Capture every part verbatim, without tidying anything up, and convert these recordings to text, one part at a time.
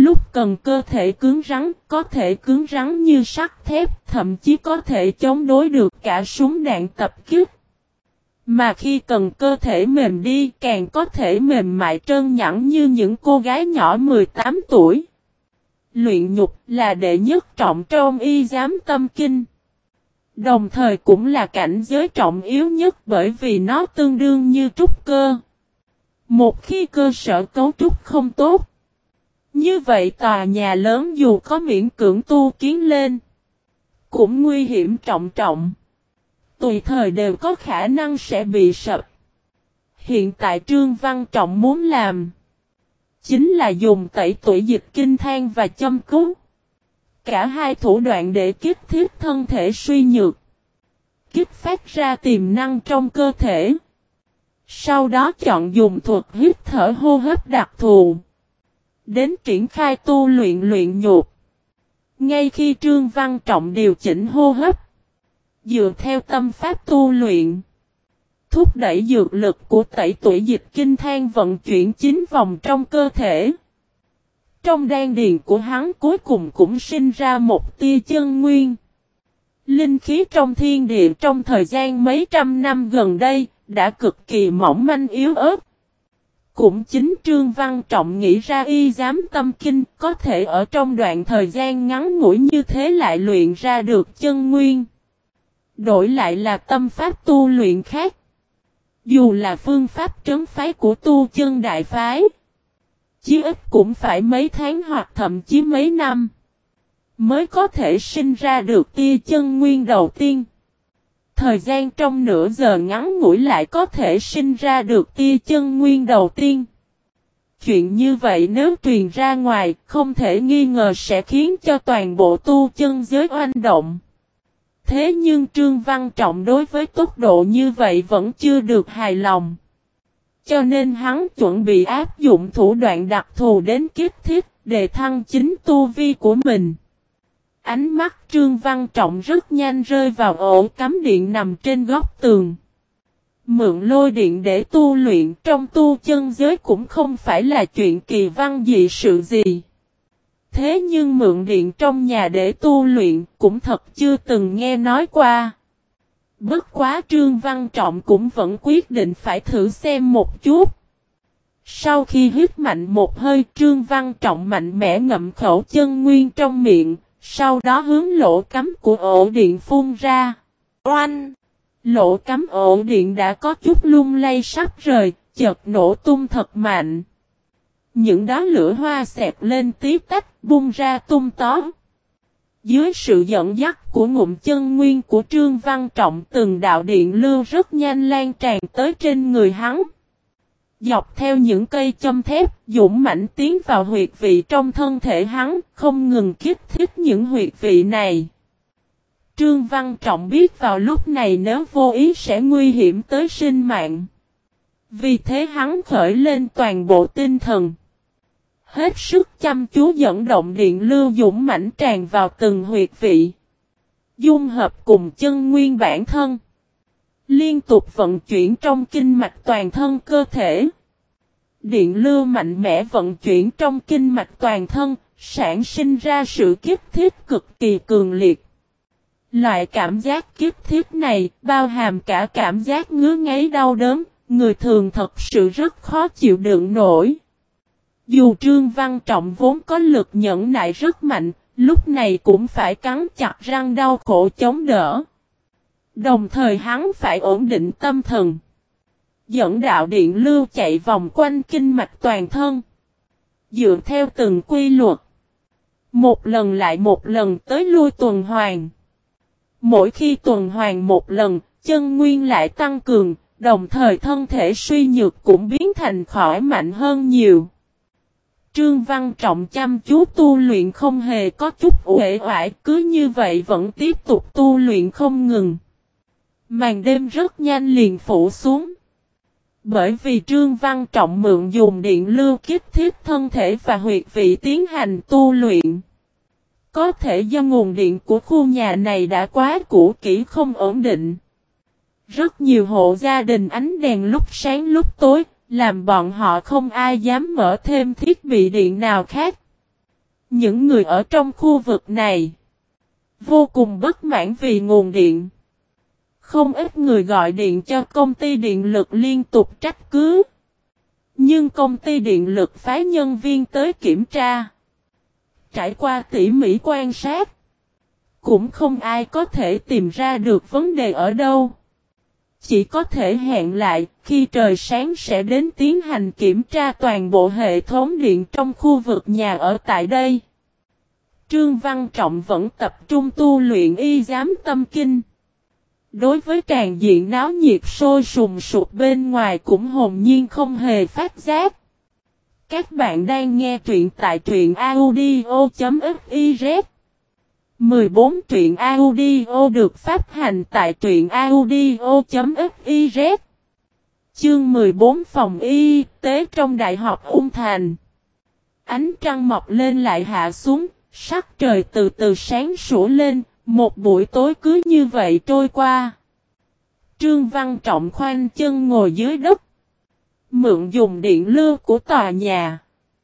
lúc cần cơ thể cứng rắn, có thể cứng rắn như sắt thép, thậm chí có thể chống đối được cả súng đạn tập kích. Mà khi cần cơ thể mềm đi, càng có thể mềm mại trơn nhẵn như những cô gái nhỏ mười tám tuổi. Luyện nhục là đệ nhất trọng trong y giám tâm kinh. Đồng thời cũng là cảnh giới trọng yếu nhất bởi vì nó tương đương như trúc cơ. Một khi cơ sở cấu trúc không tốt, như vậy tòa nhà lớn dù có miễn cưỡng tu kiến lên, cũng nguy hiểm trọng trọng. Tùy thời đều có khả năng sẽ bị sập. Hiện tại Trương Văn Trọng muốn làm chính là dùng tẩy tủy dịch kinh than và châm cứu. Cả hai thủ đoạn để kích thiết thân thể suy nhược, kích phát ra tiềm năng trong cơ thể. Sau đó chọn dùng thuật hít thở hô hấp đặc thù, đến triển khai tu luyện luyện nhục. Ngay khi Trương Văn Trọng điều chỉnh hô hấp, dựa theo tâm pháp tu luyện, thúc đẩy dược lực của tẩy tủy dịch kinh than vận chuyển chín vòng trong cơ thể. Trong đan điền của hắn cuối cùng cũng sinh ra một tia chân nguyên. Linh khí trong thiên địa trong thời gian mấy trăm năm gần đây đã cực kỳ mỏng manh yếu ớt. Cũng chính Trương Văn Trọng nghĩ ra y giám tâm kinh có thể ở trong đoạn thời gian ngắn ngủi như thế lại luyện ra được chân nguyên. Đổi lại là tâm pháp tu luyện khác. Dù là phương pháp trấn phái của tu chân đại phái, chí ít cũng phải mấy tháng hoặc thậm chí mấy năm mới có thể sinh ra được tia chân nguyên đầu tiên. Thời gian trong nửa giờ ngắn ngủi lại có thể sinh ra được tia chân nguyên đầu tiên. Chuyện như vậy nếu truyền ra ngoài, không thể nghi ngờ sẽ khiến cho toàn bộ tu chân giới oanh động. Thế nhưng Trương Văn Trọng đối với tốc độ như vậy vẫn chưa được hài lòng. Cho nên hắn chuẩn bị áp dụng thủ đoạn đặc thù đến kiếp thiết để thăng chính tu vi của mình. Ánh mắt Trương Văn Trọng rất nhanh rơi vào ổ cắm điện nằm trên góc tường. Mượn lôi điện để tu luyện trong tu chân giới cũng không phải là chuyện kỳ văn dị sự gì. Thế nhưng mượn điện trong nhà để tu luyện cũng thật chưa từng nghe nói qua. Bất quá Trương Văn Trọng cũng vẫn quyết định phải thử xem một chút. Sau khi hít mạnh một hơi, Trương Văn Trọng mạnh mẽ ngậm khẩu chân nguyên trong miệng, sau đó hướng lỗ cắm của ổ điện phun ra. Oanh! Lỗ cắm ổ điện đã có chút lung lay sắp rời, chợt nổ tung thật mạnh. Những đóa lửa hoa xẹt lên tí tách bung ra tung tó. Dưới sự dẫn dắt của ngụm chân nguyên của Trương Văn Trọng, từng đạo điện lưu rất nhanh lan tràn tới trên người hắn. Dọc theo những cây châm thép, dũng mãnh tiến vào huyệt vị trong thân thể hắn, không ngừng kích thích những huyệt vị này. Trương Văn Trọng biết vào lúc này nếu vô ý sẽ nguy hiểm tới sinh mạng. Vì thế hắn khởi lên toàn bộ tinh thần, hết sức chăm chú dẫn động điện lưu dũng mãnh tràn vào từng huyệt vị, dung hợp cùng chân nguyên bản thân, liên tục vận chuyển trong kinh mạch toàn thân cơ thể. Điện lưu mạnh mẽ vận chuyển trong kinh mạch toàn thân, sản sinh ra sự kích thích cực kỳ cường liệt. Loại cảm giác kích thích này bao hàm cả cảm giác ngứa ngáy đau đớn, người thường thật sự rất khó chịu đựng nổi. Dù Trương Văn Trọng vốn có lực nhẫn nại rất mạnh, lúc này cũng phải cắn chặt răng đau khổ chống đỡ. Đồng thời hắn phải ổn định tâm thần, dẫn đạo điện lưu chạy vòng quanh kinh mạch toàn thân, dựa theo từng quy luật, một lần lại một lần tới lui tuần hoàn. Mỗi khi tuần hoàn một lần, chân nguyên lại tăng cường, đồng thời thân thể suy nhược cũng biến thành khỏi mạnh hơn nhiều. Trương Văn Trọng chăm chú tu luyện không hề có chút uể oải, cứ như vậy vẫn tiếp tục tu luyện không ngừng. Màn đêm rất nhanh liền phủ xuống. Bởi vì Trương Văn Trọng mượn dùng điện lưu kích thiết thân thể và huyệt vị tiến hành tu luyện. Có thể do nguồn điện của khu nhà này đã quá cũ kỹ không ổn định. Rất nhiều hộ gia đình ánh đèn lúc sáng lúc tối, làm bọn họ không ai dám mở thêm thiết bị điện nào khác. Những người ở trong khu vực này vô cùng bất mãn vì nguồn điện. Không ít người gọi điện cho công ty điện lực liên tục trách cứ. Nhưng công ty điện lực phái nhân viên tới kiểm tra. Trải qua tỉ mỉ quan sát, cũng không ai có thể tìm ra được vấn đề ở đâu. Chỉ có thể hẹn lại, khi trời sáng sẽ đến tiến hành kiểm tra toàn bộ hệ thống điện trong khu vực nhà ở tại đây. Trương Văn Trọng vẫn tập trung tu luyện y giám tâm kinh. Đối với tràn diện náo nhiệt sôi sùng sục bên ngoài cũng hồn nhiên không hề phát giác. Các bạn đang nghe truyện tại truyện audio.fiz. mười bốn truyện audio được phát hành tại truyện audio.fiz. Chương mười bốn phòng y tế trong Đại học Ung Thành. Ánh trăng mọc lên lại hạ xuống, sắc trời từ từ sáng sủa lên, một buổi tối cứ như vậy trôi qua. Trương Văn Trọng khoanh chân ngồi dưới đất, mượn dùng điện lưu của tòa nhà,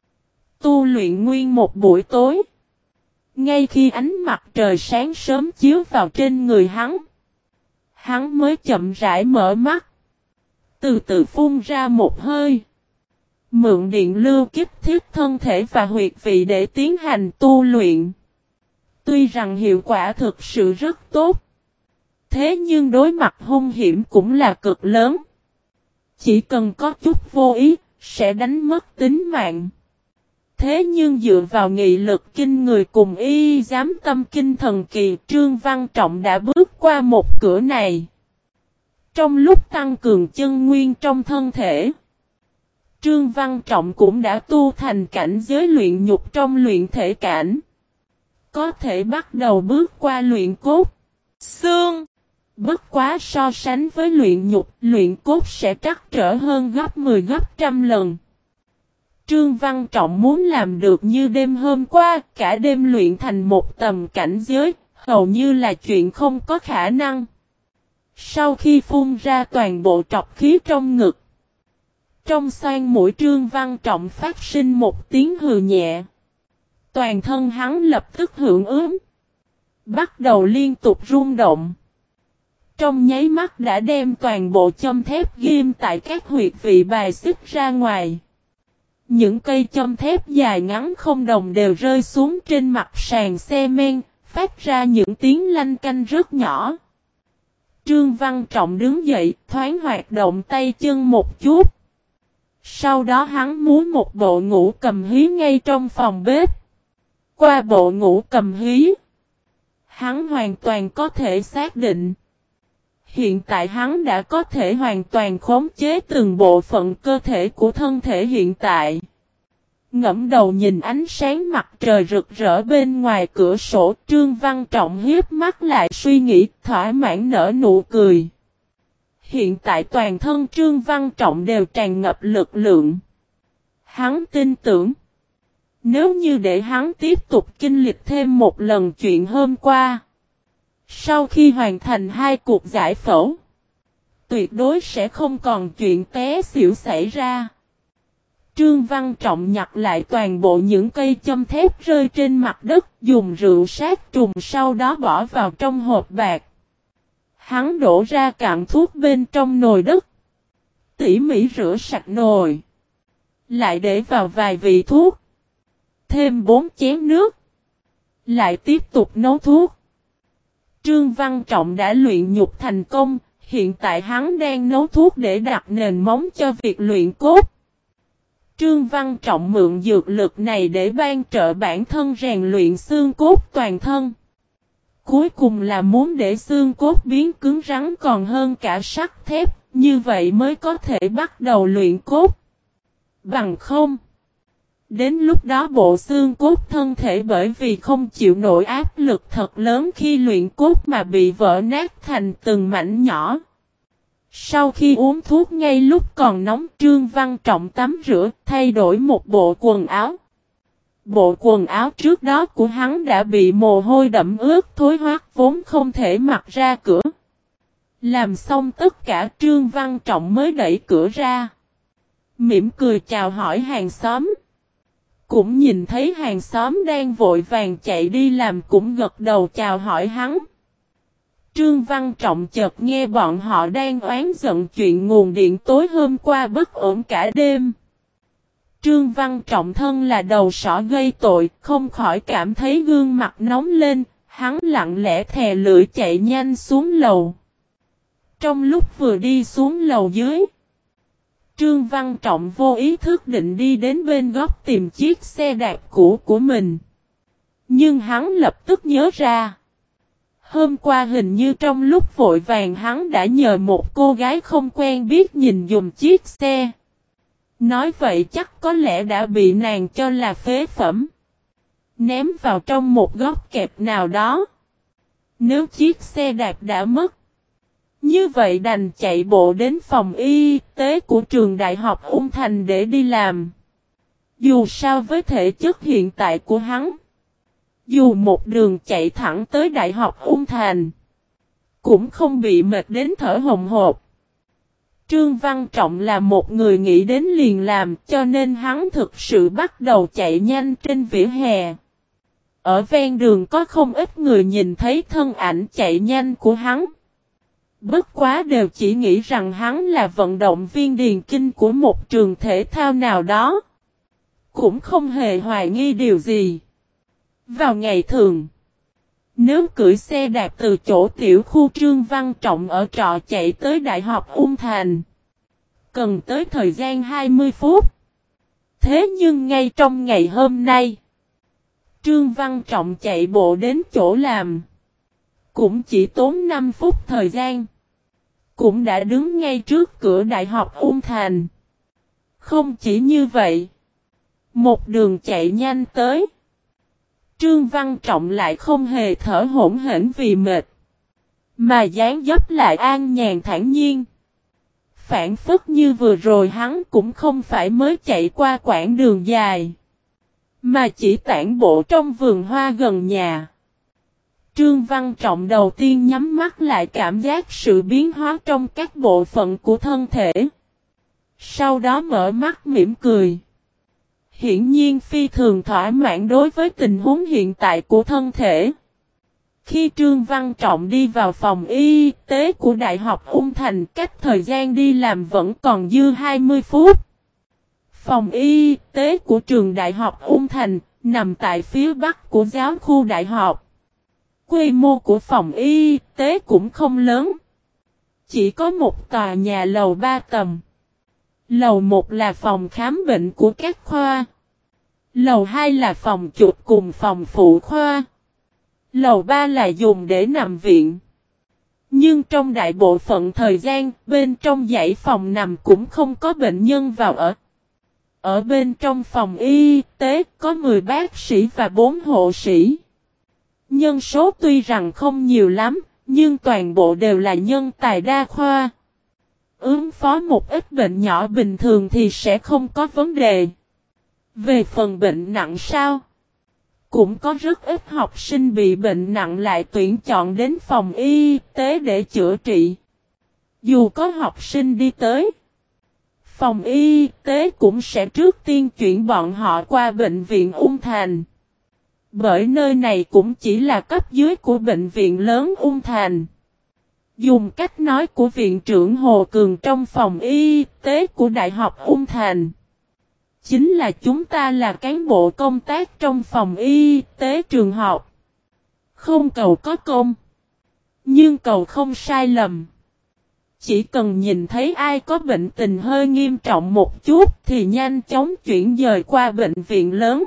tu luyện nguyên một buổi tối. Ngay khi ánh mặt trời sáng sớm chiếu vào trên người hắn, hắn mới chậm rãi mở mắt, từ từ phun ra một hơi. Mượn điện lưu kích thích thân thể và huyệt vị để tiến hành tu luyện. Tuy rằng hiệu quả thực sự rất tốt, thế nhưng đối mặt hung hiểm cũng là cực lớn. Chỉ cần có chút vô ý, sẽ đánh mất tính mạng. Thế nhưng dựa vào nghị lực kinh người cùng y giám tâm kinh thần kỳ, Trương Văn Trọng đã bước qua một cửa này. Trong lúc tăng cường chân nguyên trong thân thể, Trương Văn Trọng cũng đã tu thành cảnh giới luyện nhục trong luyện thể cảnh. Có thể bắt đầu bước qua luyện cốt, xương. Bất quá so sánh với luyện nhục, luyện cốt sẽ trắc trở hơn gấp mười gấp trăm lần. Trương Văn Trọng muốn làm được như đêm hôm qua, cả đêm luyện thành một tầm cảnh giới, hầu như là chuyện không có khả năng. Sau khi phun ra toàn bộ trọc khí trong ngực, trong xoang mũi Trương Văn Trọng phát sinh một tiếng hừ nhẹ. Toàn thân hắn lập tức hưởng ứng, bắt đầu liên tục rung động. Trong nháy mắt đã đem toàn bộ châm thép ghim tại các huyệt vị bài xích ra ngoài. Những cây châm thép dài ngắn không đồng đều rơi xuống trên mặt sàn xe men, phát ra những tiếng lanh canh rất nhỏ. Trương Văn Trọng đứng dậy, thoáng hoạt động tay chân một chút. Sau đó hắn múa một bộ ngũ cầm hí ngay trong phòng bếp. Qua bộ ngũ cầm hí, hắn hoàn toàn có thể xác định. Hiện tại hắn đã có thể hoàn toàn khống chế từng bộ phận cơ thể của thân thể hiện tại. Ngẫm đầu nhìn ánh sáng mặt trời rực rỡ bên ngoài cửa sổ, Trương Văn Trọng hiếp mắt lại suy nghĩ, thỏa mãn nở nụ cười. Hiện tại toàn thân Trương Văn Trọng đều tràn ngập lực lượng. Hắn tin tưởng, nếu như để hắn tiếp tục kinh lịch thêm một lần chuyện hôm qua, sau khi hoàn thành hai cuộc giải phẫu, tuyệt đối sẽ không còn chuyện té xỉu xảy ra. Trương Văn Trọng nhặt lại toàn bộ những cây châm thép rơi trên mặt đất, dùng rượu sát trùng sau đó bỏ vào trong hộp bạc. Hắn đổ ra cạn thuốc bên trong nồi đất, tỉ mỉ rửa sạch nồi, lại để vào vài vị thuốc, thêm bốn chén nước, lại tiếp tục nấu thuốc. Trương Văn Trọng đã luyện nhục thành công, hiện tại hắn đang nấu thuốc để đặt nền móng cho việc luyện cốt. Trương Văn Trọng mượn dược lực này để ban trợ bản thân rèn luyện xương cốt toàn thân. Cuối cùng là muốn để xương cốt biến cứng rắn còn hơn cả sắt thép, như vậy mới có thể bắt đầu luyện cốt. Bằng không, đến lúc đó bộ xương cốt thân thể bởi vì không chịu nổi áp lực thật lớn khi luyện cốt mà bị vỡ nát thành từng mảnh nhỏ. Sau khi uống thuốc ngay lúc còn nóng, Trương Văn Trọng tắm rửa, thay đổi một bộ quần áo. Bộ quần áo trước đó của hắn đã bị mồ hôi đẫm ướt thối hoác vốn không thể mặc ra cửa. Làm xong tất cả, Trương Văn Trọng mới đẩy cửa ra, mỉm cười chào hỏi hàng xóm. cũng nhìn thấy hàng xóm đang vội vàng chạy đi làm cũng gật đầu chào hỏi hắn. Trương Văn Trọng chợt nghe bọn họ đang oán giận chuyện nguồn điện tối hôm qua bất ổn cả đêm. Trương Văn Trọng thân là đầu sỏ gây tội, không khỏi cảm thấy gương mặt nóng lên, hắn lặng lẽ thè lưỡi chạy nhanh xuống lầu. Trong lúc vừa đi xuống lầu dưới, Trương Văn Trọng vô ý thức định đi đến bên góc tìm chiếc xe đạp cũ của mình. Nhưng hắn lập tức nhớ ra. Hôm qua hình như trong lúc vội vàng hắn đã nhờ một cô gái không quen biết nhìn dùng chiếc xe. Nói vậy chắc có lẽ đã bị nàng cho là phế phẩm. Ném vào trong một góc kẹp nào đó. Nếu chiếc xe đạp đã mất, như vậy đành chạy bộ đến phòng y tế của trường đại học Ung Thành để đi làm. Dù sao với thể chất hiện tại của hắn, dù một đường chạy thẳng tới đại học Ung Thành, cũng không bị mệt đến thở hồng hộc. Trương Văn Trọng là một người nghĩ đến liền làm, cho nên hắn thực sự bắt đầu chạy nhanh trên vỉa hè. Ở ven đường có không ít người nhìn thấy thân ảnh chạy nhanh của hắn. Bất quá đều chỉ nghĩ rằng hắn là vận động viên điền kinh của một trường thể thao nào đó. Cũng không hề hoài nghi điều gì. Vào ngày thường, nếu cưỡi xe đạp từ chỗ tiểu khu Trương Văn Trọng ở trọ chạy tới Đại học Ung Thành, cần tới thời gian hai mươi phút. Thế nhưng ngay trong ngày hôm nay, Trương Văn Trọng chạy bộ đến chỗ làm, cũng chỉ tốn năm phút thời gian. Cũng đã đứng ngay trước cửa Đại học Ung Thành. Không chỉ như vậy, một đường chạy nhanh tới, Trương Văn Trọng lại không hề thở hổn hển vì mệt, mà dáng dấp lại an nhàn thản nhiên. Phản phất như vừa rồi hắn cũng không phải mới chạy qua quãng đường dài, mà chỉ tản bộ trong vườn hoa gần nhà. Trương Văn Trọng đầu tiên nhắm mắt lại cảm giác sự biến hóa trong các bộ phận của thân thể. Sau đó mở mắt mỉm cười. Hiển nhiên phi thường thỏa mãn đối với tình huống hiện tại của thân thể. Khi Trương Văn Trọng đi vào phòng y tế của Đại học Ung Thành, cách thời gian đi làm vẫn còn dư hai mươi phút. Phòng y tế của trường Đại học Ung Thành nằm tại phía bắc của giáo khu đại học. Quy mô của phòng y tế cũng không lớn. Chỉ có một tòa nhà lầu ba tầng. Lầu một là phòng khám bệnh của các khoa. Lầu hai là phòng chụp cùng phòng phụ khoa. Lầu ba là dùng để nằm viện. Nhưng trong đại bộ phận thời gian, bên trong dãy phòng nằm cũng không có bệnh nhân vào ở. Ở bên trong phòng y tế có mười bác sĩ và bốn hộ sĩ. Nhân số tuy rằng không nhiều lắm, nhưng toàn bộ đều là nhân tài đa khoa. Ứng phó một ít bệnh nhỏ bình thường thì sẽ không có vấn đề. Về phần bệnh nặng sao? Cũng có rất ít học sinh bị bệnh nặng lại tuyển chọn đến phòng y tế để chữa trị. Dù có học sinh đi tới, phòng y tế cũng sẽ trước tiên chuyển bọn họ qua bệnh viện Ung Thành. Bởi nơi này cũng chỉ là cấp dưới của bệnh viện lớn Ung Thành. Dùng cách nói của viện trưởng Hồ Cường trong phòng y tế của Đại học Ung Thành, chính là chúng ta là cán bộ công tác trong phòng y tế trường học. Không cầu có công, nhưng cầu không sai lầm. Chỉ cần nhìn thấy ai có bệnh tình hơi nghiêm trọng một chút thì nhanh chóng chuyển dời qua bệnh viện lớn.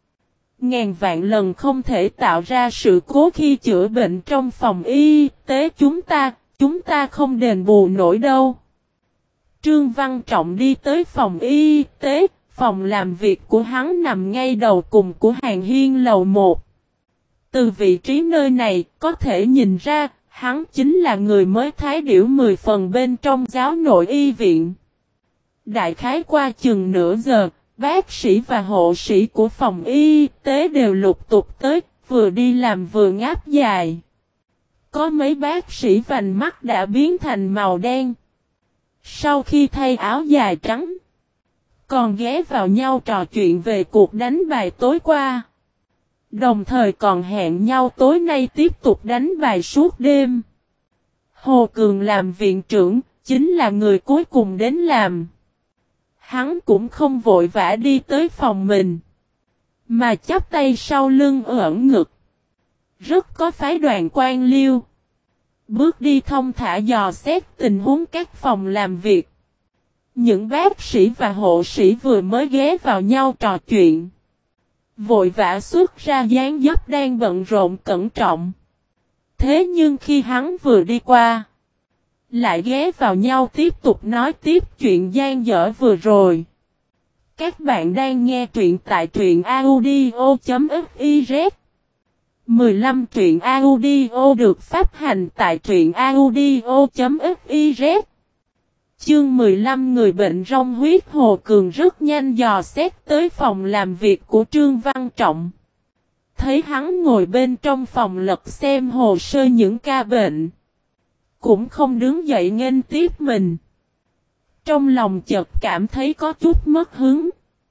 Ngàn vạn lần không thể tạo ra sự cố khi chữa bệnh trong phòng y tế chúng ta, chúng ta không đền bù nổi đâu. Trương Văn Trọng đi tới phòng y tế, phòng làm việc của hắn nằm ngay đầu cùng của hàng hiên lầu một. Từ vị trí nơi này có thể nhìn ra, hắn chính là người mới thái điểu mười phần bên trong giáo nội y viện. Đại khái qua chừng nửa giờ, bác sĩ và hộ sĩ của phòng y tế đều lục tục tới, vừa đi làm vừa ngáp dài. Có mấy bác sĩ vành mắt đã biến thành màu đen. Sau khi thay áo dài trắng, còn ghé vào nhau trò chuyện về cuộc đánh bài tối qua. Đồng thời còn hẹn nhau tối nay tiếp tục đánh bài suốt đêm. Hồ Cường làm viện trưởng, chính là người cuối cùng đến làm. Hắn cũng không vội vã đi tới phòng mình, mà chắp tay sau lưng ẩn ngực. Rất có phái đoàn quan liêu. Bước đi thông thả dò xét tình huống các phòng làm việc. Những bác sĩ và hộ sĩ vừa mới ghé vào nhau trò chuyện. Vội vã xuất ra dáng dấp đang bận rộn cẩn trọng. Thế nhưng khi hắn vừa đi qua, lại ghé vào nhau tiếp tục nói tiếp chuyện gian dở vừa rồi. Các bạn đang nghe truyện tại truyện audio chấm fiz. mười lăm truyện audio được phát hành tại truyện audio chấm fiz. Chương mười lăm người bệnh rong huyết. Hồ Cường rất nhanh dò xét tới phòng làm việc của Trương Văn Trọng. Thấy hắn ngồi bên trong phòng lật xem hồ sơ những ca bệnh. Cũng không đứng dậy nghênh tiếp mình. Trong lòng chợt cảm thấy có chút mất hứng.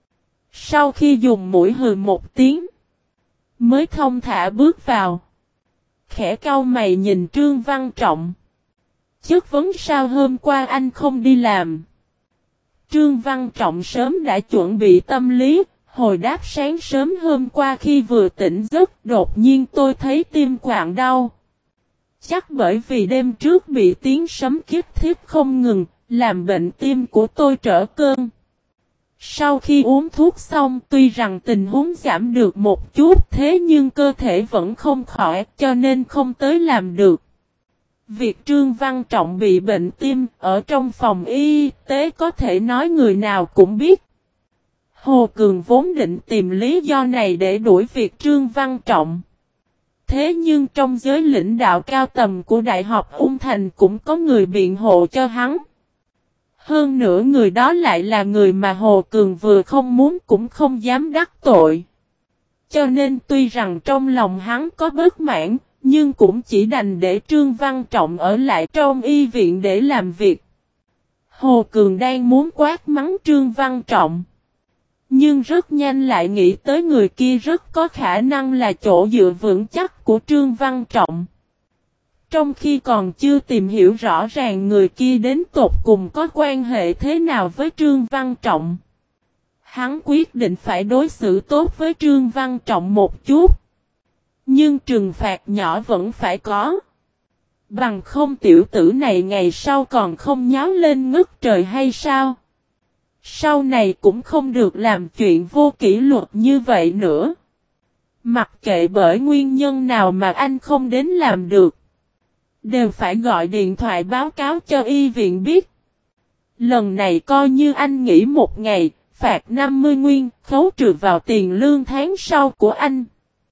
Sau khi dùng mũi hừ một tiếng, mới thông thả bước vào. Khẽ cau mày nhìn Trương Văn Trọng. Chất vấn sao hôm qua anh không đi làm. Trương Văn Trọng sớm đã chuẩn bị tâm lý. Hồi đáp sáng sớm hôm qua khi vừa tỉnh giấc, đột nhiên tôi thấy tim quặn đau. Chắc bởi vì đêm trước bị tiếng sấm kích thiết không ngừng, làm bệnh tim của tôi trở cơn. Sau khi uống thuốc xong, tuy rằng tình huống giảm được một chút, thế nhưng cơ thể vẫn không khỏi, cho nên không tới làm được. Việc Trương Văn Trọng bị bệnh tim ở trong phòng y tế có thể nói người nào cũng biết. Hồ Cường vốn định tìm lý do này để đuổi việc Trương Văn Trọng. Thế nhưng trong giới lãnh đạo cao tầm của Đại học Ung Thành cũng có người biện hộ cho hắn. Hơn nữa người đó lại là người mà Hồ Cường vừa không muốn cũng không dám đắc tội. Cho nên tuy rằng trong lòng hắn có bất mãn, nhưng cũng chỉ đành để Trương Văn Trọng ở lại trong y viện để làm việc. Hồ Cường đang muốn quát mắng Trương Văn Trọng. Nhưng rất nhanh lại nghĩ tới người kia rất có khả năng là chỗ dựa vững chắc của Trương Văn Trọng. Trong khi còn chưa tìm hiểu rõ ràng người kia đến tột cùng có quan hệ thế nào với Trương Văn Trọng, hắn quyết định phải đối xử tốt với Trương Văn Trọng một chút. Nhưng trừng phạt nhỏ vẫn phải có. Bằng không tiểu tử này ngày sau còn không nháo lên ngất trời hay sao? Sau này cũng không được làm chuyện vô kỷ luật như vậy nữa. Mặc kệ bởi nguyên nhân nào mà anh không đến làm được, đều phải gọi điện thoại báo cáo cho y viện biết. Lần này coi như anh nghỉ một ngày, phạt năm mươi nguyên, khấu trừ vào tiền lương tháng sau của anh.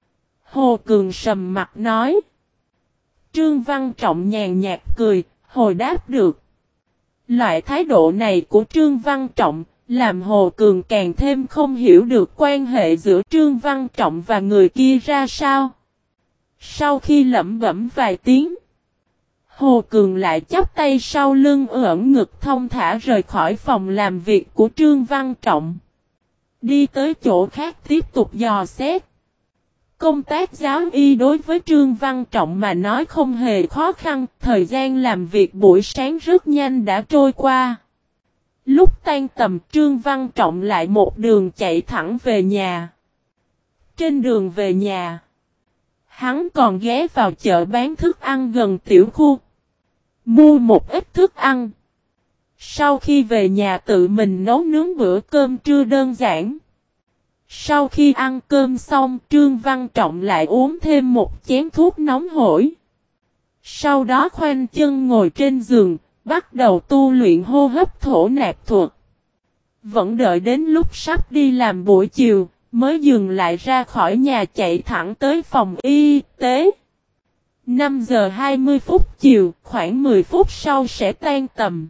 Hồ Cường sầm mặt nói. Trương Văn Trọng nhàn nhạt cười, hồi đáp được. Loại thái độ này của Trương Văn Trọng, làm Hồ Cường càng thêm không hiểu được quan hệ giữa Trương Văn Trọng và người kia ra sao. Sau khi lẩm bẩm vài tiếng, Hồ Cường lại chắp tay sau lưng ẩn ngực thông thả rời khỏi phòng làm việc của Trương Văn Trọng. Đi tới chỗ khác tiếp tục dò xét. Công tác giáo y đối với Trương Văn Trọng mà nói không hề khó khăn, thời gian làm việc buổi sáng rất nhanh đã trôi qua. Lúc tan tầm Trương Văn Trọng lại một đường chạy thẳng về nhà. Trên đường về nhà, hắn còn ghé vào chợ bán thức ăn gần tiểu khu, mua một ít thức ăn. Sau khi về nhà tự mình nấu nướng bữa cơm trưa đơn giản. Sau khi ăn cơm xong, Trương Văn Trọng lại uống thêm một chén thuốc nóng hổi. Sau đó khoanh chân ngồi trên giường, bắt đầu tu luyện hô hấp thổ nạp thuật. Vẫn đợi đến lúc sắp đi làm buổi chiều, mới dừng lại ra khỏi nhà chạy thẳng tới phòng y tế. năm giờ hai mươi phút chiều, khoảng mười phút sau sẽ tan tầm.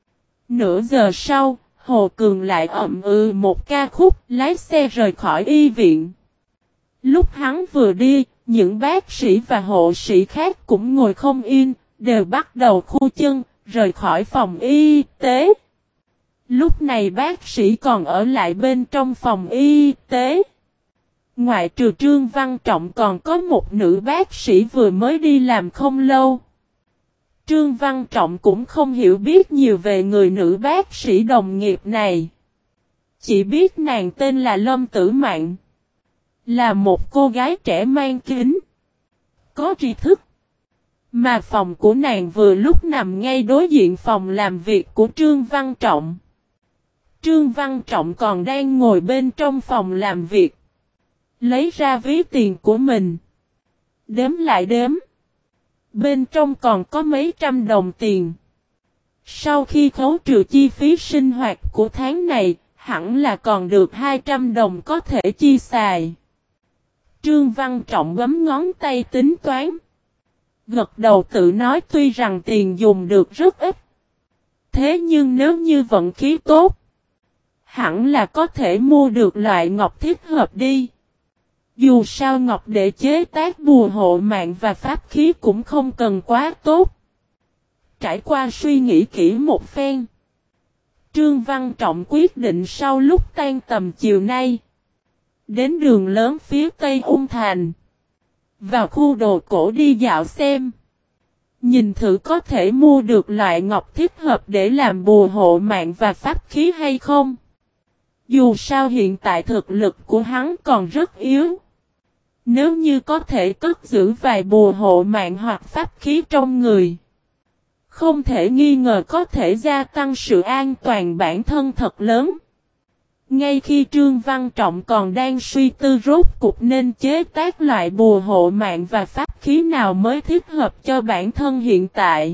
Nửa giờ sau, Hồ Cường lại ậm ừ một ca khúc, lái xe rời khỏi y viện. Lúc hắn vừa đi, những bác sĩ và hộ sĩ khác cũng ngồi không yên, đều bắt đầu khu chân, rời khỏi phòng y tế. Lúc này bác sĩ còn ở lại bên trong phòng y tế. Ngoại trừ Trương Văn Trọng còn có một nữ bác sĩ vừa mới đi làm không lâu. Trương Văn Trọng cũng không hiểu biết nhiều về người nữ bác sĩ đồng nghiệp này. Chỉ biết nàng tên là Lâm Tử Mạn. Là một cô gái trẻ mang kính. Có tri thức. Mà phòng của nàng vừa lúc nằm ngay đối diện phòng làm việc của Trương Văn Trọng. Trương Văn Trọng còn đang ngồi bên trong phòng làm việc. Lấy ra ví tiền của mình. Đếm lại đếm. Bên trong còn có mấy trăm đồng tiền. Sau khi khấu trừ chi phí sinh hoạt của tháng này, hẳn là còn được hai trăm đồng có thể chi xài. Trương Văn Trọng bấm ngón tay tính toán. Gật đầu tự nói tuy rằng tiền dùng được rất ít. Thế nhưng nếu như vận khí tốt, hẳn là có thể mua được loại ngọc thích hợp đi. Dù sao ngọc để chế tác bùa hộ mạng và pháp khí cũng không cần quá tốt. Trải qua suy nghĩ kỹ một phen, Trương Văn Trọng quyết định sau lúc tan tầm chiều nay, đến đường lớn phía tây Ung Thành, vào khu đồ cổ đi dạo xem. Nhìn thử có thể mua được loại ngọc thích hợp để làm bùa hộ mạng và pháp khí hay không. Dù sao hiện tại thực lực của hắn còn rất yếu. Nếu như có thể cất giữ vài bùa hộ mạng hoặc pháp khí trong người, không thể nghi ngờ có thể gia tăng sự an toàn bản thân thật lớn. Ngay khi Trương Văn Trọng còn đang suy tư rốt cục nên chế tác loại bùa hộ mạng và pháp khí nào mới thích hợp cho bản thân hiện tại,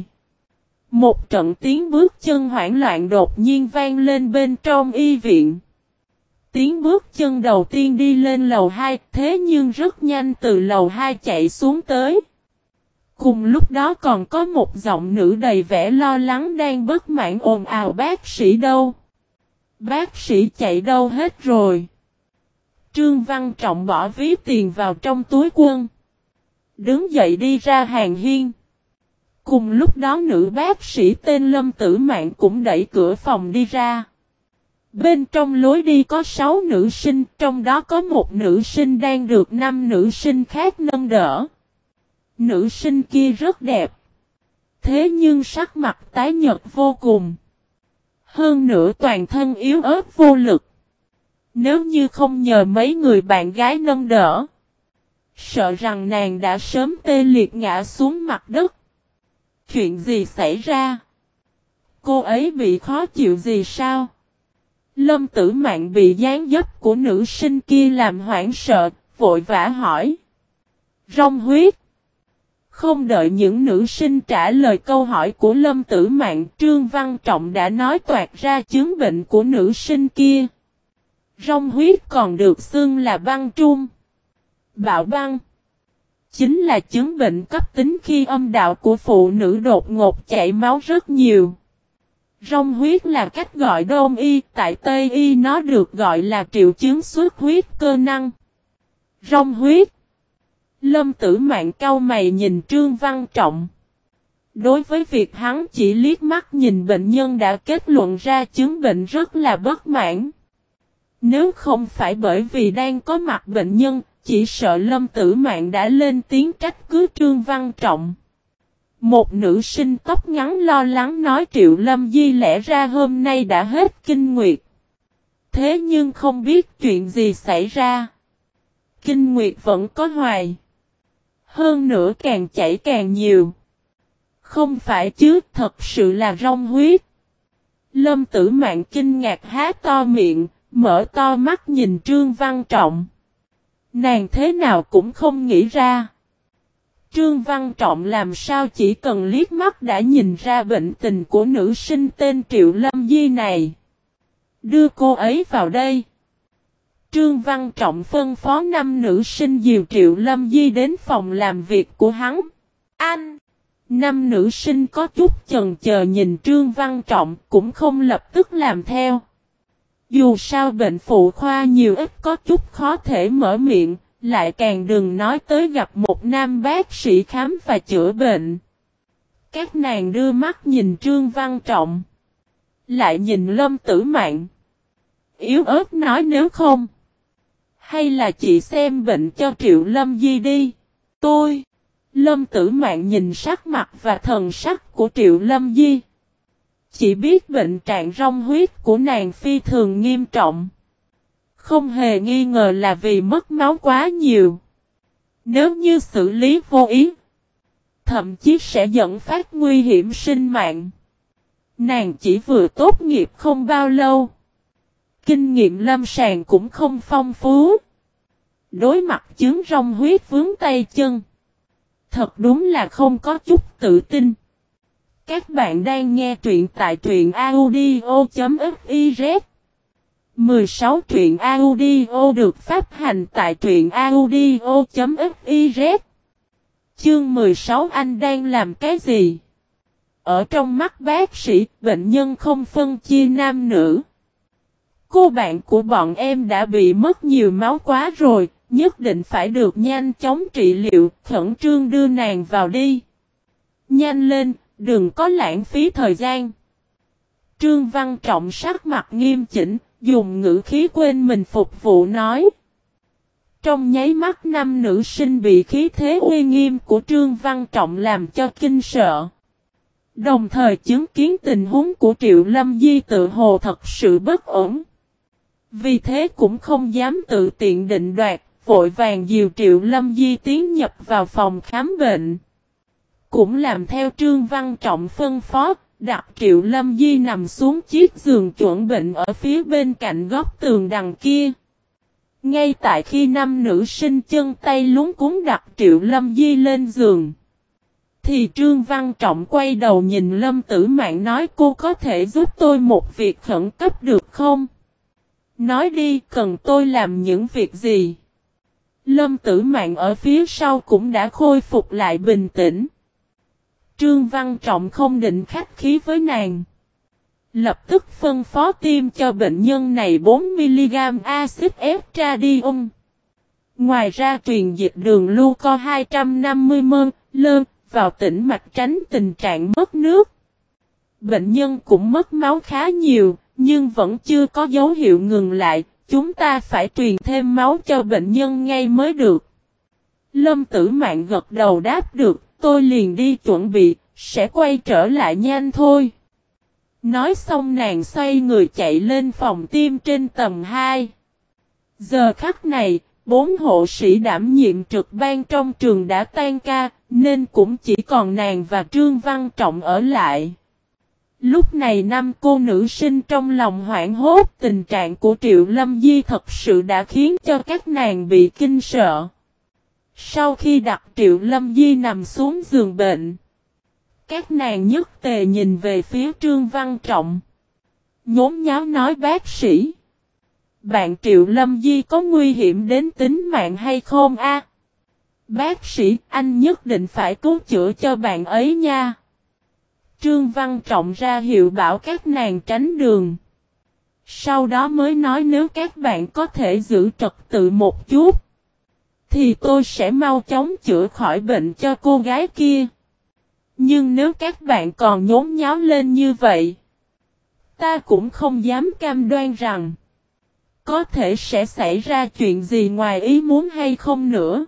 một trận tiếng bước chân hoảng loạn đột nhiên vang lên bên trong y viện. Tiếng bước chân đầu tiên đi lên lầu hai, thế nhưng rất nhanh từ lầu hai chạy xuống tới. Cùng lúc đó còn có một giọng nữ đầy vẻ lo lắng đang bất mãn ồn ào: bác sĩ đâu? Bác sĩ chạy đâu hết rồi? Trương Văn Trọng bỏ ví tiền vào trong túi quần, đứng dậy đi ra hàng hiên. Cùng lúc đó nữ bác sĩ tên Lâm Tử Mạn cũng đẩy cửa phòng đi ra. Bên trong lối đi có sáu nữ sinh, trong đó có một nữ sinh đang được năm nữ sinh khác nâng đỡ. Nữ sinh kia rất đẹp. Thế nhưng sắc mặt tái nhợt vô cùng. Hơn nữa toàn thân yếu ớt vô lực. Nếu như không nhờ mấy người bạn gái nâng đỡ, sợ rằng nàng đã sớm tê liệt ngã xuống mặt đất. Chuyện gì xảy ra? Cô ấy bị khó chịu gì sao? Lâm Tử Mạn bị dáng dấp của nữ sinh kia làm hoảng sợ, vội vã hỏi. Rong huyết. Không đợi những nữ sinh trả lời câu hỏi của Lâm Tử Mạn, Trương Văn Trọng đã nói toạc ra chứng bệnh của nữ sinh kia. Rong huyết còn được xưng là băng trung, bạo băng. Chính là chứng bệnh cấp tính khi âm đạo của phụ nữ đột ngột chảy máu rất nhiều. Rong huyết là cách gọi đông y, tại Tây y nó được gọi là triệu chứng xuất huyết cơ năng. Rong huyết. Lâm Tử Mạn cau mày nhìn Trương Văn Trọng. Đối với việc hắn chỉ liếc mắt nhìn bệnh nhân đã kết luận ra chứng bệnh rất là bất mãn. Nếu không phải bởi vì đang có mặt bệnh nhân, chỉ sợ Lâm Tử Mạn đã lên tiếng trách cứ Trương Văn Trọng. Một nữ sinh tóc ngắn lo lắng nói Triệu Lâm Di lẽ ra hôm nay đã hết kinh nguyệt. Thế nhưng không biết chuyện gì xảy ra. Kinh nguyệt vẫn có hoài. Hơn nữa càng chảy càng nhiều. Không phải chứ, thật sự là rong huyết. Lâm Tử Mạn kinh ngạc há to miệng, mở to mắt nhìn Trương Văn Trọng. Nàng thế nào cũng không nghĩ ra. Trương Văn Trọng làm sao chỉ cần liếc mắt đã nhìn ra bệnh tình của nữ sinh tên Triệu Lâm Di này. Đưa cô ấy vào đây. Trương Văn Trọng phân phó năm nữ sinh dìu Triệu Lâm Di đến phòng làm việc của hắn. Anh! Năm nữ sinh có chút chần chờ nhìn Trương Văn Trọng cũng không lập tức làm theo. Dù sao bệnh phụ khoa nhiều ít có chút khó thể mở miệng, lại càng đừng nói tới gặp một nam bác sĩ khám và chữa bệnh. Các nàng đưa mắt nhìn Trương Văn Trọng. Lại nhìn Lâm Tử Mạn. Yếu ớt nói nếu không. Hay là chị xem bệnh cho Triệu Lâm Di đi. Tôi. Lâm Tử Mạn nhìn sắc mặt và thần sắc của Triệu Lâm Di. Chỉ biết bệnh trạng rong huyết của nàng phi thường nghiêm trọng. Không hề nghi ngờ là vì mất máu quá nhiều. Nếu như xử lý vô ý, thậm chí sẽ dẫn phát nguy hiểm sinh mạng. Nàng chỉ vừa tốt nghiệp không bao lâu. Kinh nghiệm lâm sàng cũng không phong phú. Đối mặt chứng rong huyết vướng tay chân. Thật đúng là không có chút tự tin. Các bạn đang nghe truyện tại truyện audio.fiz. mười sáu truyện audio được phát hành tại truyện audio.fiz. Chương mười sáu anh đang làm cái gì? Ở trong mắt bác sĩ, bệnh nhân không phân chia nam nữ. Cô bạn của bọn em đã bị mất nhiều máu quá rồi, nhất định phải được nhanh chóng trị liệu, khẩn trương đưa nàng vào đi. Nhanh lên, đừng có lãng phí thời gian. Trương Văn Trọng sắc mặt nghiêm chỉnh, dùng ngữ khí quên mình phục vụ nói. Trong nháy mắt năm nữ sinh bị khí thế uy nghiêm của Trương Văn Trọng làm cho kinh sợ. Đồng thời chứng kiến tình huống của Triệu Lâm Di tự hồ thật sự bất ổn. Vì thế cũng không dám tự tiện định đoạt, vội vàng dìu Triệu Lâm Di tiến nhập vào phòng khám bệnh. Cũng làm theo Trương Văn Trọng phân phó, đặt Triệu Lâm Di nằm xuống chiếc giường chuẩn bệnh ở phía bên cạnh góc tường đằng kia. Ngay tại khi năm nữ sinh chân tay luống cuống đặt Triệu Lâm Di lên giường, thì Trương Văn Trọng quay đầu nhìn Lâm Tử Mạn nói cô có thể giúp tôi một việc khẩn cấp được không? Nói đi, cần tôi làm những việc gì? Lâm Tử Mạn ở phía sau cũng đã khôi phục lại bình tĩnh. Trương Văn Trọng không định khách khí với nàng. Lập tức phân phó tiêm cho bệnh nhân này bốn mi-li-gam axit estradiol. Ngoài ra truyền dịch đường lưu co hai trăm năm mươi mi-li-gam vào tĩnh mạch tránh tình trạng mất nước. Bệnh nhân cũng mất máu khá nhiều, nhưng vẫn chưa có dấu hiệu ngừng lại, chúng ta phải truyền thêm máu cho bệnh nhân ngay mới được. Lâm Tử Mạn gật đầu đáp được, tôi liền đi chuẩn bị, sẽ quay trở lại nhanh thôi. Nói xong nàng xoay người chạy lên phòng tiêm trên tầng hai. Giờ khắc này, bốn hộ sĩ đảm nhiệm trực ban trong trường đã tan ca, nên cũng chỉ còn nàng và Trương Văn Trọng ở lại. Lúc này năm cô nữ sinh trong lòng hoảng hốt, tình trạng của Triệu Lâm Di thật sự đã khiến cho các nàng bị kinh sợ. Sau khi đặt Triệu Lâm Di nằm xuống giường bệnh, các nàng nhất tề nhìn về phía Trương Văn Trọng. Nhốn nháo nói bác sĩ. Bạn Triệu Lâm Di có nguy hiểm đến tính mạng hay không a? Bác sĩ, anh nhất định phải cứu chữa cho bạn ấy nha. Trương Văn Trọng ra hiệu bảo các nàng tránh đường. Sau đó mới nói nếu các bạn có thể giữ trật tự một chút, thì tôi sẽ mau chóng chữa khỏi bệnh cho cô gái kia. Nhưng nếu các bạn còn nhốn nháo lên như vậy, ta cũng không dám cam đoan rằng có thể sẽ xảy ra chuyện gì ngoài ý muốn hay không nữa.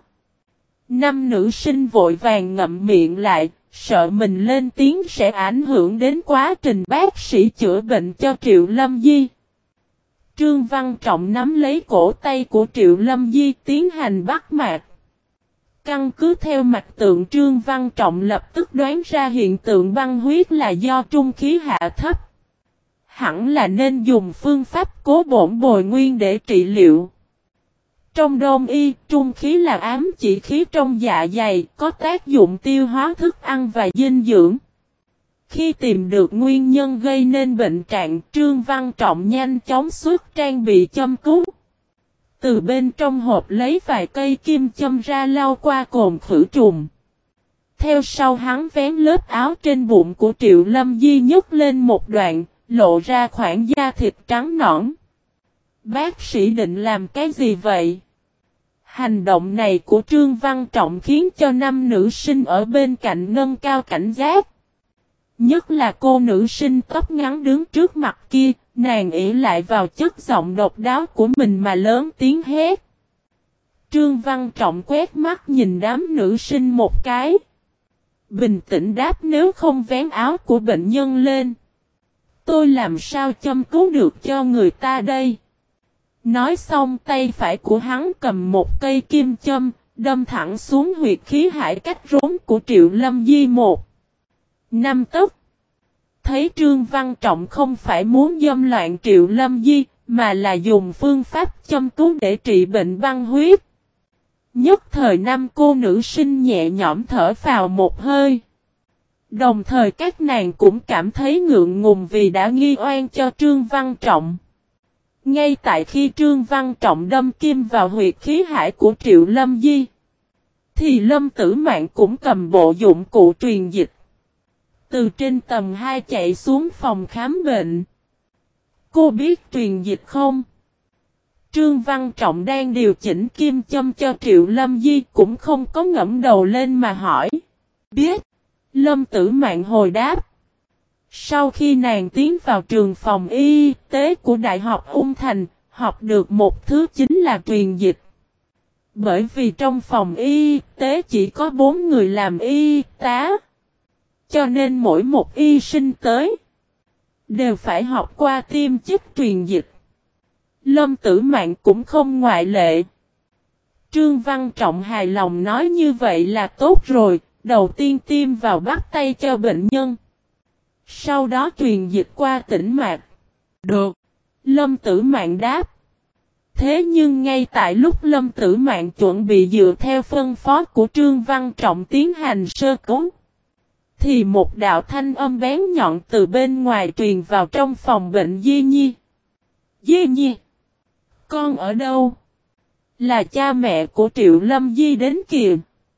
Năm nữ sinh vội vàng ngậm miệng lại, sợ mình lên tiếng sẽ ảnh hưởng đến quá trình bác sĩ chữa bệnh cho Triệu Lâm Di. Trương Văn Trọng nắm lấy cổ tay của Triệu Lâm Di tiến hành bắt mạch. Căn cứ theo mạch tượng Trương Văn Trọng lập tức đoán ra hiện tượng băng huyết là do trung khí hạ thấp. Hẳn là nên dùng phương pháp cố bổn bồi nguyên để trị liệu. Trong đông y, trung khí là ám chỉ khí trong dạ dày, có tác dụng tiêu hóa thức ăn và dinh dưỡng. Khi tìm được nguyên nhân gây nên bệnh trạng, Trương Văn Trọng nhanh chóng xuất trang bị châm cứu. Từ bên trong hộp lấy vài cây kim châm ra lau qua cồn khử trùng. Theo sau hắn vén lớp áo trên bụng của Triệu Lâm Di nhấc lên một đoạn, lộ ra khoảng da thịt trắng nõn. Bác sĩ định làm cái gì vậy? Hành động này của Trương Văn Trọng khiến cho năm nữ sinh ở bên cạnh nâng cao cảnh giác. Nhất là cô nữ sinh tóc ngắn đứng trước mặt kia, nàng ỷ lại vào chất giọng độc đáo của mình mà lớn tiếng hét. Trương Văn Trọng quét mắt nhìn đám nữ sinh một cái. Bình tĩnh đáp nếu không vén áo của bệnh nhân lên. Tôi làm sao châm cứu được cho người ta đây? Nói xong tay phải của hắn cầm một cây kim châm, đâm thẳng xuống huyệt khí hải cách rốn của Triệu Lâm Di một. Năm tấc. Thấy Trương Văn Trọng không phải muốn dâm loạn Triệu Lâm Di, mà là dùng phương pháp châm cứu để trị bệnh băng huyết. Nhất thời năm cô nữ sinh nhẹ nhõm thở phào một hơi. Đồng thời các nàng cũng cảm thấy ngượng ngùng vì đã nghi oan cho Trương Văn Trọng. Ngay tại khi Trương Văn Trọng đâm kim vào huyệt khí hải của Triệu Lâm Di, thì Lâm Tử Mạn cũng cầm bộ dụng cụ truyền dịch. Từ trên tầng hai chạy xuống phòng khám bệnh. Cô biết truyền dịch không? Trương Văn Trọng đang điều chỉnh kim châm cho Triệu Lâm Di cũng không có ngẫm đầu lên mà hỏi. Biết. Lâm Tử Mạn hồi đáp. Sau khi nàng tiến vào trường phòng y tế của Đại học Ung Thành, học được một thứ chính là truyền dịch. Bởi vì trong phòng y tế chỉ có bốn người làm y tá. Cho nên mỗi một y sinh tới đều phải học qua tiêm chích truyền dịch. Lâm Tử Mạn cũng không ngoại lệ. Trương Văn Trọng hài lòng nói như vậy là tốt rồi, đầu tiên tiêm vào bắp tay cho bệnh nhân. Sau đó truyền dịch qua tĩnh mạch. Được. Lâm Tử Mạn đáp. Thế nhưng ngay tại lúc Lâm Tử Mạn chuẩn bị dựa theo phân phó của Trương Văn Trọng tiến hành sơ cứu, thì một đạo thanh âm bén nhọn từ bên ngoài truyền vào trong phòng bệnh Di Nhi. Di Nhi! Con ở đâu? Là cha mẹ của Triệu Lâm Di đến kìa.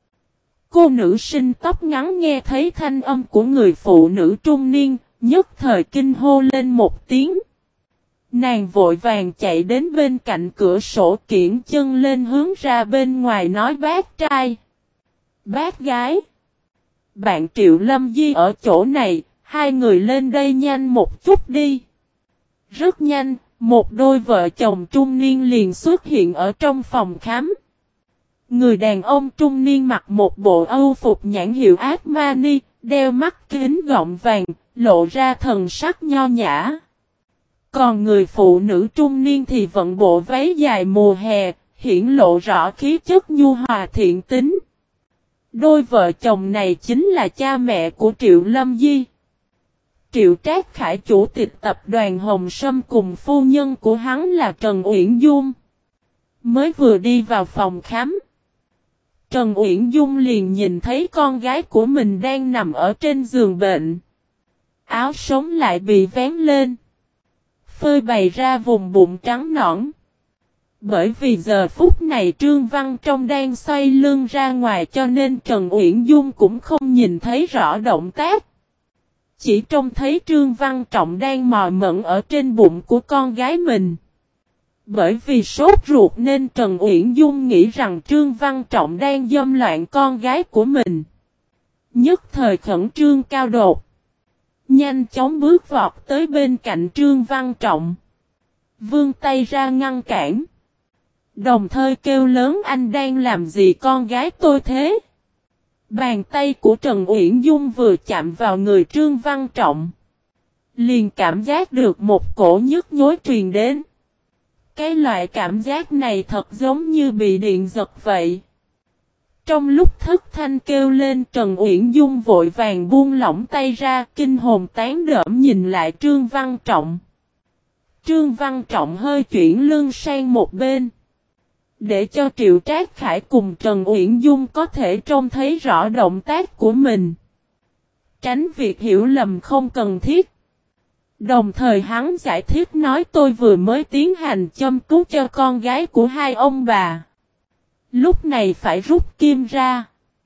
Cô nữ sinh tóc ngắn nghe thấy thanh âm của người phụ nữ trung niên, nhất thời kinh hô lên một tiếng. Nàng vội vàng chạy đến bên cạnh cửa sổ kiễng chân lên hướng ra bên ngoài nói bác trai. Bác gái. Bạn Triệu Lâm Di ở chỗ này, hai người lên đây nhanh một chút đi. Rất nhanh, một đôi vợ chồng trung niên liền xuất hiện ở trong phòng khám. Người đàn ông trung niên mặc một bộ âu phục nhãn hiệu Armani, đeo mắt kính gọng vàng, lộ ra thần sắc nho nhã. Còn người phụ nữ trung niên thì vận bộ váy dài mùa hè, hiển lộ rõ khí chất nhu hòa thiện tính. Đôi vợ chồng này chính là cha mẹ của Triệu Lâm Di. Triệu Trác Khải chủ tịch tập đoàn Hồng Sâm cùng phu nhân của hắn là Trần Uyển Dung. Mới vừa đi vào phòng khám, Trần Uyển Dung liền nhìn thấy con gái của mình đang nằm ở trên giường bệnh. Áo sống lại bị vén lên, phơi bày ra vùng bụng trắng nõn. Bởi vì giờ phút này Trương Văn Trong đang xoay lưng ra ngoài cho nên Trần Uyển Dung cũng không nhìn thấy rõ động tác. Chỉ trông thấy Trương Văn Trọng đang mò mẫm ở trên bụng của con gái mình. Bởi vì sốt ruột nên Trần Uyển Dung nghĩ rằng Trương Văn Trọng đang dâm loạn con gái của mình. Nhất thời khẩn trương cao đột. Nhanh chóng bước vọt tới bên cạnh Trương Văn Trọng. Vươn tay ra ngăn cản. Đồng thời kêu lớn anh đang làm gì con gái tôi thế? Bàn tay của Trần Uyển Dung vừa chạm vào người Trương Văn Trọng. Liền cảm giác được một cổ nhức nhối truyền đến. Cái loại cảm giác này thật giống như bị điện giật vậy. Trong lúc thất thanh kêu lên Trần Uyển Dung vội vàng buông lỏng tay ra kinh hồn tán đỡm nhìn lại Trương Văn Trọng. Trương Văn Trọng hơi chuyển lưng sang một bên. Để cho Triệu Trác Khải cùng Trần Uyển Dung có thể trông thấy rõ động tác của mình. Tránh việc hiểu lầm không cần thiết. Đồng thời hắn giải thích nói tôi vừa mới tiến hành châm cứu cho con gái của hai ông bà. Lúc này phải rút kim ra.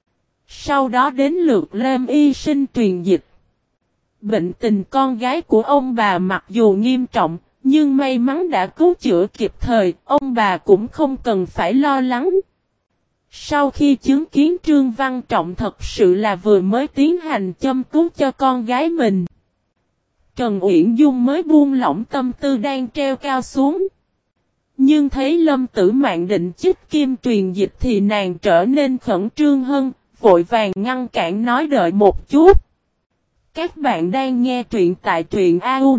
Sau đó đến lượt Lâm y sinh truyền dịch. Bệnh tình con gái của ông bà mặc dù nghiêm trọng, nhưng may mắn đã cứu chữa kịp thời, ông bà cũng không cần phải lo lắng. Sau khi chứng kiến Trương Văn Trọng thật sự là vừa mới tiến hành châm cứu cho con gái mình, Trần Uyển Dung mới buông lỏng tâm tư đang treo cao xuống. Nhưng thấy Lâm Tử Mạn định chích kim truyền dịch thì nàng trở nên khẩn trương hơn, vội vàng ngăn cản nói đợi một chút. Các bạn đang nghe truyện tại truyện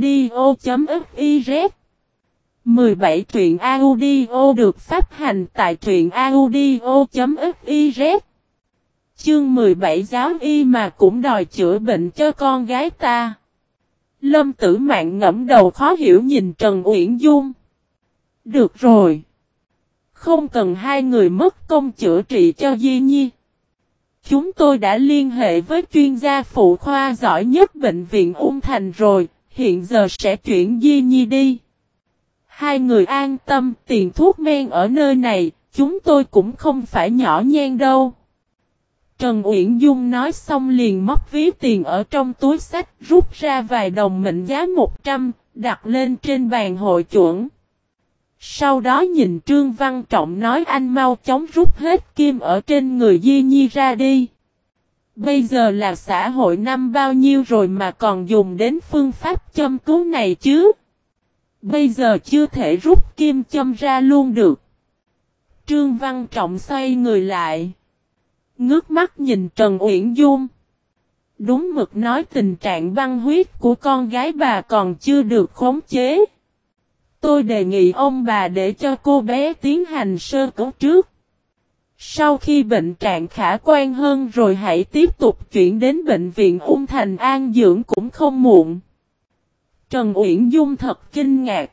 audio.fiz. mười bảy truyện audio được phát hành tại truyện audio.fiz. Chương mười bảy giáo y mà cũng đòi chữa bệnh cho con gái ta. Lâm Tử Mạn ngẫm đầu khó hiểu nhìn Trần Uyển Dung. Được rồi. Không cần hai người mất công chữa trị cho Di Nhi. Chúng tôi đã liên hệ với chuyên gia phụ khoa giỏi nhất bệnh viện Ung Thành rồi, hiện giờ sẽ chuyển Di Nhi đi. Hai người an tâm, tiền thuốc men ở nơi này, chúng tôi cũng không phải nhỏ nhen đâu. Trần Uyển Dung nói xong liền móc ví tiền ở trong túi xách, rút ra vài đồng mệnh giá một trăm, đặt lên trên bàn hội chuẩn. Sau đó nhìn Trương Văn Trọng nói anh mau chóng rút hết kim ở trên người Di Nhi ra đi. Bây giờ là xã hội năm bao nhiêu rồi mà còn dùng đến phương pháp châm cứu này chứ? Bây giờ chưa thể rút kim châm ra luôn được. Trương Văn Trọng xoay người lại. Ngước mắt nhìn Trần Uyển Dung. Đúng mực nói tình trạng băng huyết của con gái bà còn chưa được khống chế. Tôi đề nghị ông bà để cho cô bé tiến hành sơ cứu trước. Sau khi bệnh trạng khả quan hơn rồi hãy tiếp tục chuyển đến bệnh viện Ung Thành an dưỡng cũng không muộn. Trần Uyển Dung thật kinh ngạc.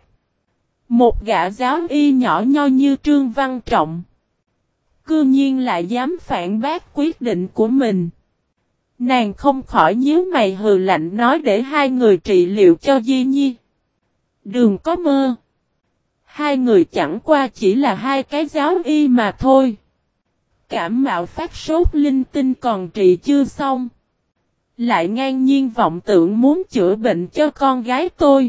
Một gã giáo y nhỏ nho như Trương Văn Trọng cư nhiên lại dám phản bác quyết định của mình. Nàng không khỏi nhíu mày hừ lạnh nói để hai người trị liệu cho Di Nhi. Đừng có mơ. Hai người chẳng qua chỉ là hai cái giáo y mà thôi. Cảm mạo phát sốt linh tinh còn trị chưa xong. Lại ngang nhiên vọng tưởng muốn chữa bệnh cho con gái tôi.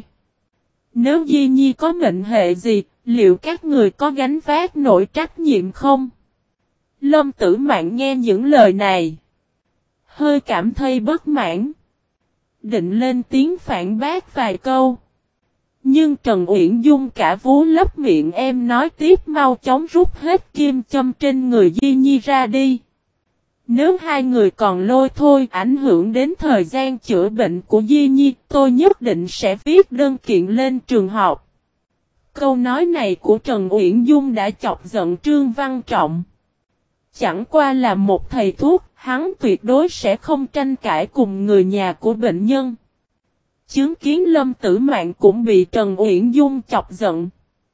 Nếu Di Nhi có mệnh hệ gì, liệu các người có gánh vác nổi trách nhiệm không? Lâm Tử Mạn nghe những lời này, hơi cảm thấy bất mãn, định lên tiếng phản bác vài câu. Nhưng Trần Uyển Dung cả vú lấp miệng em nói tiếp mau chóng rút hết kim châm trên người Di Nhi ra đi. Nếu hai người còn lôi thôi ảnh hưởng đến thời gian chữa bệnh của Di Nhi, tôi nhất định sẽ viết đơn kiện lên trường học. Câu nói này của Trần Uyển Dung đã chọc giận Trương Văn Trọng. Chẳng qua là một thầy thuốc, hắn tuyệt đối sẽ không tranh cãi cùng người nhà của bệnh nhân. Chứng kiến Lâm Tử Mạn cũng bị Trần Uyển Dung chọc giận.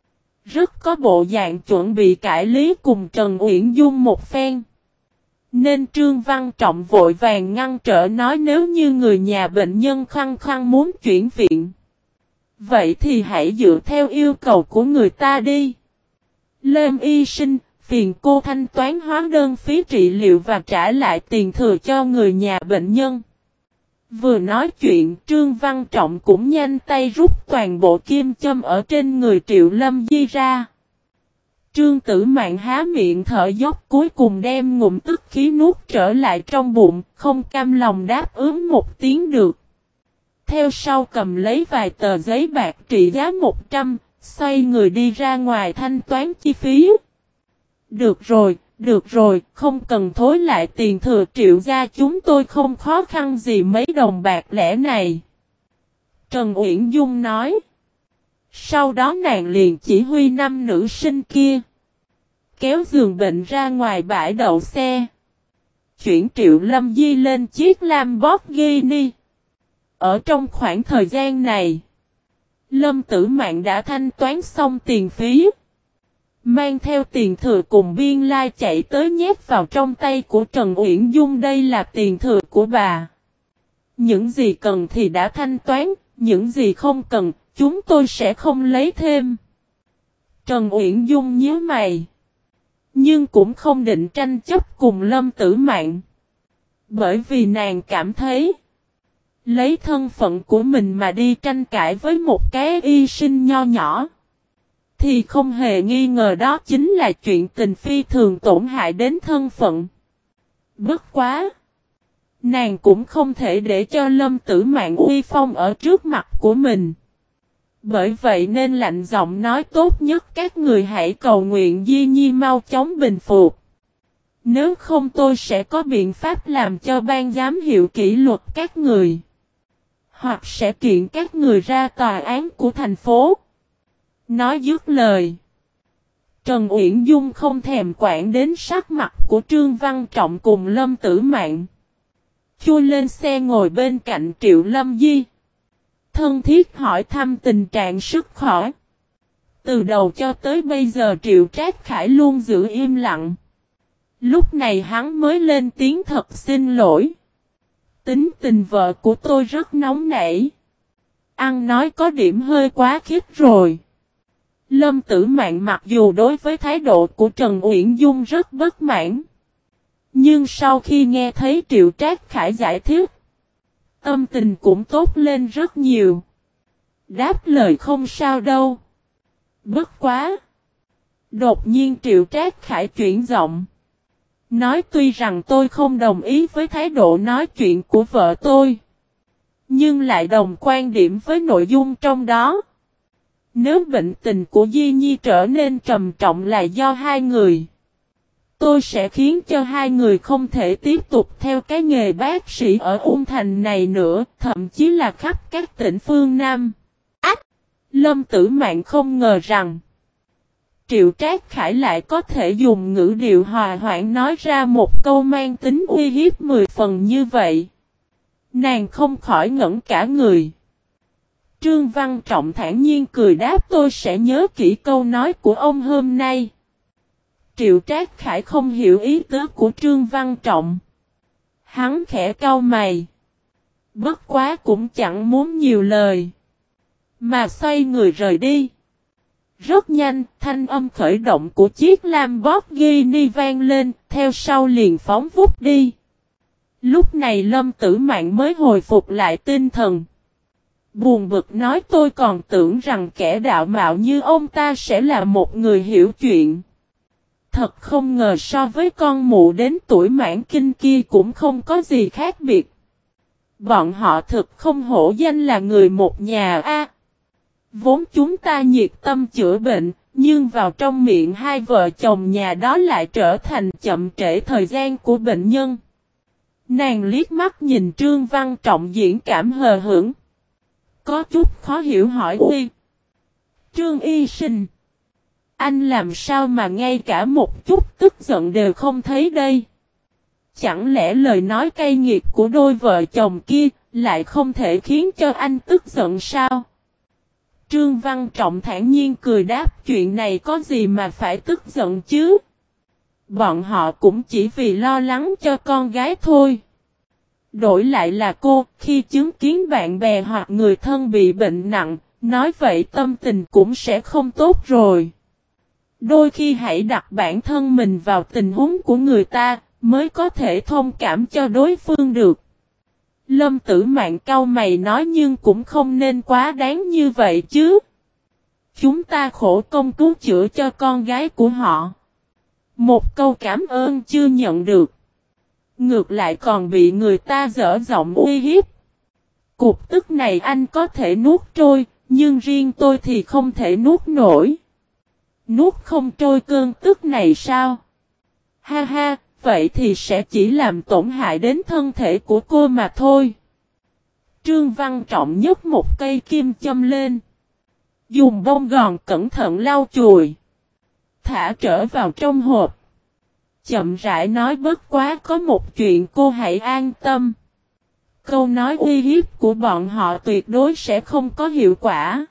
Rất có bộ dạng chuẩn bị cãi lý cùng Trần Uyển Dung một phen. Nên Trương Văn Trọng vội vàng ngăn trở nói nếu như người nhà bệnh nhân khăng khăng muốn chuyển viện. Vậy thì hãy dựa theo yêu cầu của người ta đi. Lâm y sinh, phiền cô thanh toán hóa đơn phí trị liệu và trả lại tiền thừa cho người nhà bệnh nhân. Vừa nói chuyện Trương Văn Trọng cũng nhanh tay rút toàn bộ kim châm ở trên người Triệu Lâm Di ra. Trương Tử Mạn há miệng thở dốc cuối cùng đem ngụm tức khí nuốt trở lại trong bụng, không cam lòng đáp ứng một tiếng được. Theo sau cầm lấy vài tờ giấy bạc trị giá một trăm, xoay người đi ra ngoài thanh toán chi phí. Được rồi, được rồi, không cần thối lại tiền thừa Triệu gia chúng tôi không khó khăn gì mấy đồng bạc lẻ này. Trần Uyển Dung nói. Sau đó nàng liền chỉ huy năm nữ sinh kia kéo giường bệnh ra ngoài bãi đậu xe. Chuyển Triệu Lâm Di lên chiếc Lamborghini. Ở trong khoảng thời gian này, Lâm Tử Mạn đã thanh toán xong tiền phí. Mang theo tiền thừa cùng biên lai chạy tới nhét vào trong tay của Trần Uyển Dung đây là tiền thừa của bà. Những gì cần thì đã thanh toán, những gì không cần, chúng tôi sẽ không lấy thêm. Trần Uyển Dung nhíu mày. Nhưng cũng không định tranh chấp cùng Lâm Tử Mạn. Bởi vì nàng cảm thấy lấy thân phận của mình mà đi tranh cãi với một cái y sinh nho nhỏ thì không hề nghi ngờ đó chính là chuyện tình phi thường tổn hại đến thân phận. Bất quá! Nàng cũng không thể để cho Lâm Tử Mạn uy phong ở trước mặt của mình. Bởi vậy nên lạnh giọng nói tốt nhất các người hãy cầu nguyện Di Nhi mau chóng bình phục. Nếu không tôi sẽ có biện pháp làm cho ban giám hiệu kỷ luật các người. Hoặc sẽ kiện các người ra tòa án của thành phố. Nói dứt lời. Trần Uyển Dung không thèm quản đến sắc mặt của Trương Văn Trọng cùng Lâm Tử Mạn. Chui lên xe ngồi bên cạnh Triệu Lâm Di. Thân thiết hỏi thăm tình trạng sức khỏe. Từ đầu cho tới bây giờ Triệu Trác Khải luôn giữ im lặng. Lúc này hắn mới lên tiếng thật xin lỗi. Tính tình vợ của tôi rất nóng nảy. Ăn nói có điểm hơi quá khích rồi. Lâm Tử Mạn mặc dù đối với thái độ của Trần Uyển Dung rất bất mãn. Nhưng sau khi nghe thấy Triệu Trác Khải giải thích, tâm tình cũng tốt lên rất nhiều. Đáp lời không sao đâu. Bất quá! Đột nhiên Triệu Trác Khải chuyển giọng. Nói tuy rằng tôi không đồng ý với thái độ nói chuyện của vợ tôi. Nhưng lại đồng quan điểm với nội dung trong đó. Nếu bệnh tình của Di Nhi trở nên trầm trọng là do hai người. Tôi sẽ khiến cho hai người không thể tiếp tục theo cái nghề bác sĩ ở Ung Thành này nữa, thậm chí là khắp các tỉnh phương Nam. Ách! Lâm Tử Mạn không ngờ rằng Triệu Trác Khải lại có thể dùng ngữ điệu hòa hoãn nói ra một câu mang tính uy hiếp mười phần như vậy. Nàng không khỏi ngẩn cả người. Trương Văn Trọng thản nhiên cười đáp tôi sẽ nhớ kỹ câu nói của ông hôm nay. Triệu Trác Khải không hiểu ý tứ của Trương Văn Trọng. Hắn khẽ cau mày. Bất quá cũng chẳng muốn nhiều lời. Mà xoay người rời đi. Rất nhanh, thanh âm khởi động của chiếc Lamborghini vang lên, theo sau liền phóng vút đi. Lúc này Lâm Tử Mạn mới hồi phục lại tinh thần. Buồn bực nói tôi còn tưởng rằng kẻ đạo mạo như ông ta sẽ là một người hiểu chuyện. Thật không ngờ so với con mụ đến tuổi mãn kinh kia cũng không có gì khác biệt. Bọn họ thực không hổ danh là người một nhà a. Vốn chúng ta nhiệt tâm chữa bệnh, nhưng vào trong miệng hai vợ chồng nhà đó lại trở thành chậm trễ thời gian của bệnh nhân. Nàng liếc mắt nhìn Trương Văn Trọng diễn cảm hờ hững. Có chút khó hiểu hỏi uy. Trương y sinh. Anh làm sao mà ngay cả một chút tức giận đều không thấy đây? Chẳng lẽ lời nói cay nghiệt của đôi vợ chồng kia lại không thể khiến cho anh tức giận sao? Trương Văn Trọng thản nhiên cười đáp chuyện này có gì mà phải tức giận chứ? Bọn họ cũng chỉ vì lo lắng cho con gái thôi. Đổi lại là cô, khi chứng kiến bạn bè hoặc người thân bị bệnh nặng, nói vậy tâm tình cũng sẽ không tốt rồi. Đôi khi hãy đặt bản thân mình vào tình huống của người ta, mới có thể thông cảm cho đối phương được. Lâm Tử Mạn cau mày nói nhưng cũng không nên quá đáng như vậy chứ. Chúng ta khổ công cứu chữa cho con gái của họ. Một câu cảm ơn chưa nhận được. Ngược lại còn bị người ta dở giọng uy hiếp. Cục tức này anh có thể nuốt trôi, nhưng riêng tôi thì không thể nuốt nổi. Nuốt không trôi cơn tức này sao? Ha ha, vậy thì sẽ chỉ làm tổn hại đến thân thể của cô mà thôi. Trương Văn Trọng nhấc một cây kim châm lên. Dùng bông gòn cẩn thận lau chùi. Thả trở vào trong hộp. Chậm rãi nói bất quá có một chuyện cô hãy an tâm. Câu nói uy hiếp của bọn họ tuyệt đối sẽ không có hiệu quả.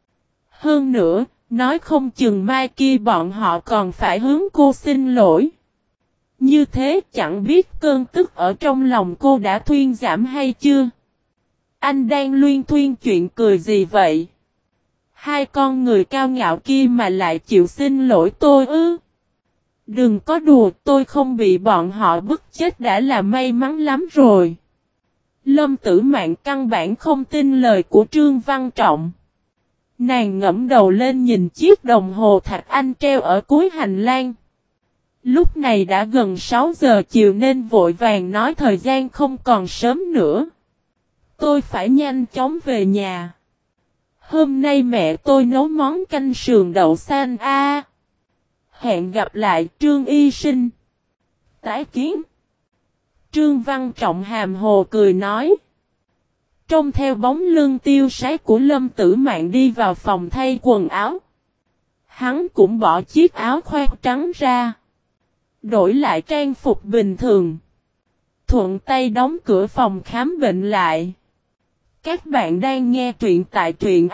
Hơn nữa, nói không chừng mai kia bọn họ còn phải hướng cô xin lỗi. Như thế chẳng biết cơn tức ở trong lòng cô đã thuyên giảm hay chưa? Anh đang luyên thuyên chuyện cười gì vậy? Hai con người cao ngạo kia mà lại chịu xin lỗi tôi ư? Đừng có đùa, tôi không bị bọn họ bức chết đã là may mắn lắm rồi. Lâm Tử Mạn căn bản không tin lời của Trương Văn Trọng. Nàng ngẫm đầu lên nhìn chiếc đồng hồ thạch anh treo ở cuối hành lang. Lúc này đã gần sáu giờ chiều nên vội vàng nói thời gian không còn sớm nữa. Tôi phải nhanh chóng về nhà. Hôm nay mẹ tôi nấu món canh sườn đậu xanh a. Hẹn gặp lại Trương Y Sinh. Tái kiến. Trương Văn Trọng hàm hồ cười nói. Trông theo bóng lưng tiêu sái của Lâm Tử Mạn đi vào phòng thay quần áo. Hắn cũng bỏ chiếc áo khoác trắng ra. Đổi lại trang phục bình thường. Thuận tay đóng cửa phòng khám bệnh lại. Các bạn đang nghe truyện tại truyện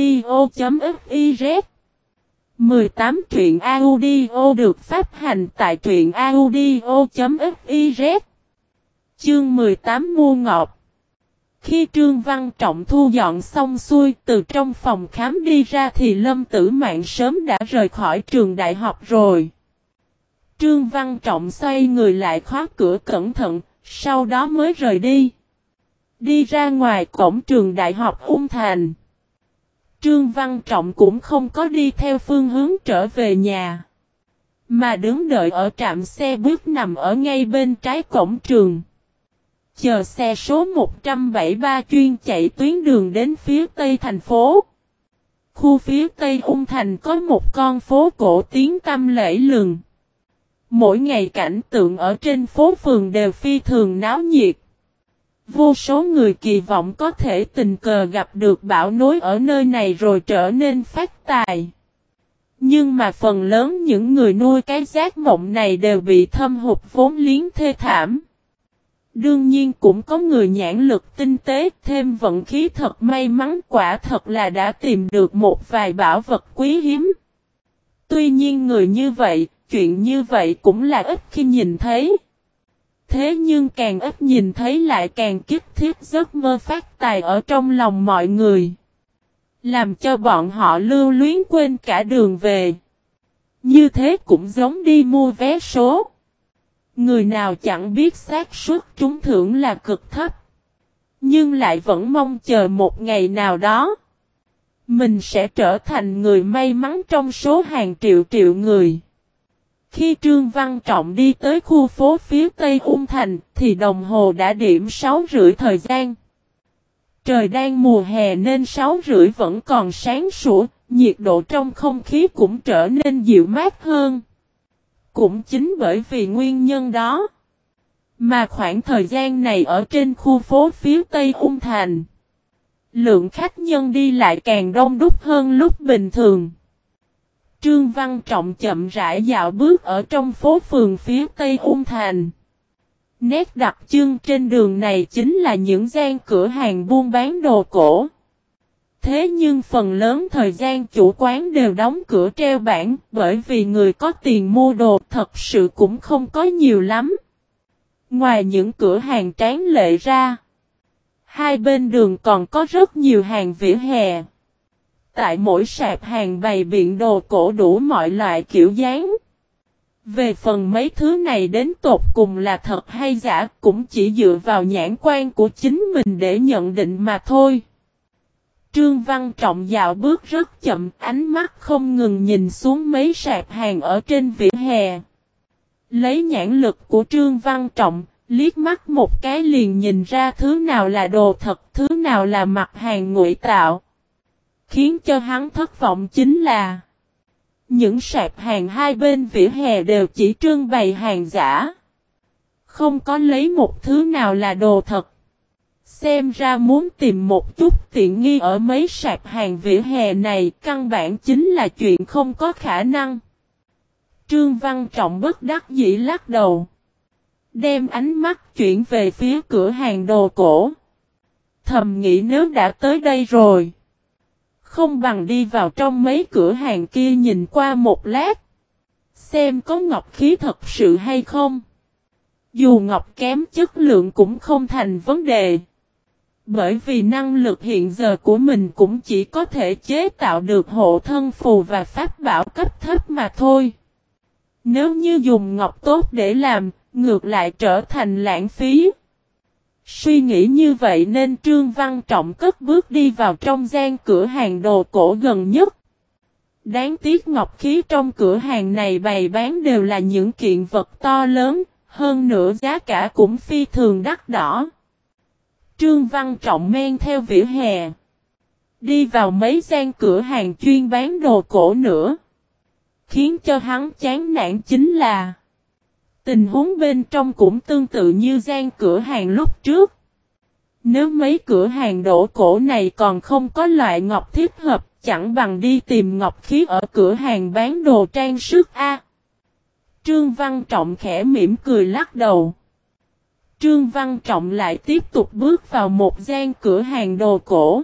audio.fiz. mười tám truyện audio được phát hành tại truyện audio.fiz. Chương mười tám Mua Ngọt. Khi Trương Văn Trọng thu dọn xong xuôi từ trong phòng khám đi ra thì Lâm Tử Mạn sớm đã rời khỏi trường đại học rồi. Trương Văn Trọng xoay người lại khóa cửa cẩn thận, sau đó mới rời đi. Đi ra ngoài cổng trường đại học Ung Thành. Trương Văn Trọng cũng không có đi theo phương hướng trở về nhà, mà đứng đợi ở trạm xe buýt nằm ở ngay bên trái cổng trường. Chờ xe số một trăm bảy mươi ba chuyên chạy tuyến đường đến phía tây thành phố. Khu phía tây Ung Thành có một con phố cổ tiếng tăm lẫy lừng. Mỗi ngày cảnh tượng ở trên phố phường đều phi thường náo nhiệt. Vô số người kỳ vọng có thể tình cờ gặp được bão nối ở nơi này rồi trở nên phát tài. Nhưng mà phần lớn những người nuôi cái giác mộng này đều bị thâm hụt vốn liếng thê thảm. Đương nhiên cũng có người nhãn lực tinh tế thêm vận khí thật may mắn, quả thật là đã tìm được một vài bảo vật quý hiếm. Tuy nhiên người như vậy, chuyện như vậy cũng là ít khi nhìn thấy. Thế nhưng càng ít nhìn thấy lại càng kích thích giấc mơ phát tài ở trong lòng mọi người. Làm cho bọn họ lưu luyến quên cả đường về. Như thế cũng giống đi mua vé số. Người nào chẳng biết xác suất trúng thưởng là cực thấp. Nhưng lại vẫn mong chờ một ngày nào đó. Mình sẽ trở thành người may mắn trong số hàng triệu triệu người. Khi Trương Văn Trọng đi tới khu phố phía tây Ung Thành thì đồng hồ đã điểm sáu rưỡi thời gian. Trời đang mùa hè nên sáu rưỡi vẫn còn sáng sủa, nhiệt độ trong không khí cũng trở nên dịu mát hơn. Cũng chính bởi vì nguyên nhân đó mà khoảng thời gian này ở trên khu phố phía tây Ung Thành, lượng khách nhân đi lại càng đông đúc hơn lúc bình thường. Trương Văn Trọng chậm rãi dạo bước ở trong phố phường phía tây Ung Thành. Nét đặc trưng trên đường này chính là những gian cửa hàng buôn bán đồ cổ. Thế nhưng phần lớn thời gian chủ quán đều đóng cửa treo bảng, bởi vì người có tiền mua đồ thật sự cũng không có nhiều lắm. Ngoài những cửa hàng tráng lệ ra, hai bên đường còn có rất nhiều hàng vỉa hè. Tại mỗi sạp hàng bày biện đồ cổ đủ mọi loại kiểu dáng. Về phần mấy thứ này đến tột cùng là thật hay giả cũng chỉ dựa vào nhãn quan của chính mình để nhận định mà thôi. Trương Văn Trọng dạo bước rất chậm, ánh mắt không ngừng nhìn xuống mấy sạp hàng ở trên vỉa hè. Lấy nhãn lực của Trương Văn Trọng, liếc mắt một cái liền nhìn ra thứ nào là đồ thật, thứ nào là mặt hàng ngụy tạo. Khiến cho hắn thất vọng chính là những sạp hàng hai bên vỉa hè đều chỉ trưng bày hàng giả. Không có lấy một thứ nào là đồ thật. Xem ra muốn tìm một chút tiện nghi ở mấy sạp hàng vỉa hè này căn bản chính là chuyện không có khả năng. Trương Văn Trọng bất đắc dĩ lắc đầu. Đem ánh mắt chuyển về phía cửa hàng đồ cổ. Thầm nghĩ nếu đã tới đây rồi, không bằng đi vào trong mấy cửa hàng kia nhìn qua một lát. Xem có ngọc khí thật sự hay không. Dù ngọc kém chất lượng cũng không thành vấn đề. Bởi vì năng lực hiện giờ của mình cũng chỉ có thể chế tạo được hộ thân phù và pháp bảo cấp thấp mà thôi. Nếu như dùng ngọc tốt để làm, ngược lại trở thành lãng phí. Suy nghĩ như vậy nên Trương Văn Trọng cất bước đi vào trong gian cửa hàng đồ cổ gần nhất. Đáng tiếc ngọc khí trong cửa hàng này bày bán đều là những kiện vật to lớn, hơn nữa giá cả cũng phi thường đắt đỏ. Trương Văn Trọng men theo vỉa hè, đi vào mấy gian cửa hàng chuyên bán đồ cổ nữa. Khiến cho hắn chán nản chính là tình huống bên trong cũng tương tự như gian cửa hàng lúc trước. Nếu mấy cửa hàng đồ cổ này còn không có loại ngọc thích hợp, chẳng bằng đi tìm ngọc khí ở cửa hàng bán đồ trang sức A. Trương Văn Trọng khẽ mỉm cười lắc đầu. Trương Văn Trọng lại tiếp tục bước vào một gian cửa hàng đồ cổ.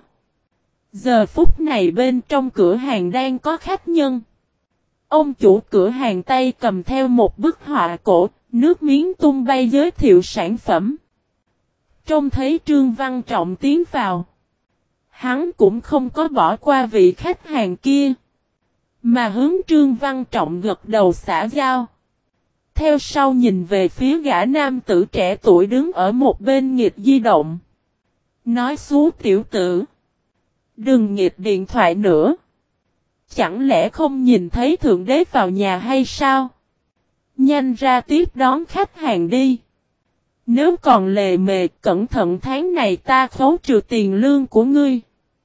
Giờ phút này bên trong cửa hàng đang có khách nhân. Ông chủ cửa hàng tay cầm theo một bức họa cổ, nước miếng tung bay giới thiệu sản phẩm. Trông thấy Trương Văn Trọng tiến vào, hắn cũng không có bỏ qua vị khách hàng kia, mà hướng Trương Văn Trọng gật đầu xã giao. Theo sau nhìn về phía gã nam tử trẻ tuổi đứng ở một bên nghịch di động. Nói xú tiểu tử, đừng nghịch điện thoại nữa. Chẳng lẽ không nhìn thấy Thượng Đế vào nhà hay sao? Nhanh ra tiếp đón khách hàng đi. Nếu còn lề mề, cẩn thận tháng này ta khấu trừ tiền lương của ngươi.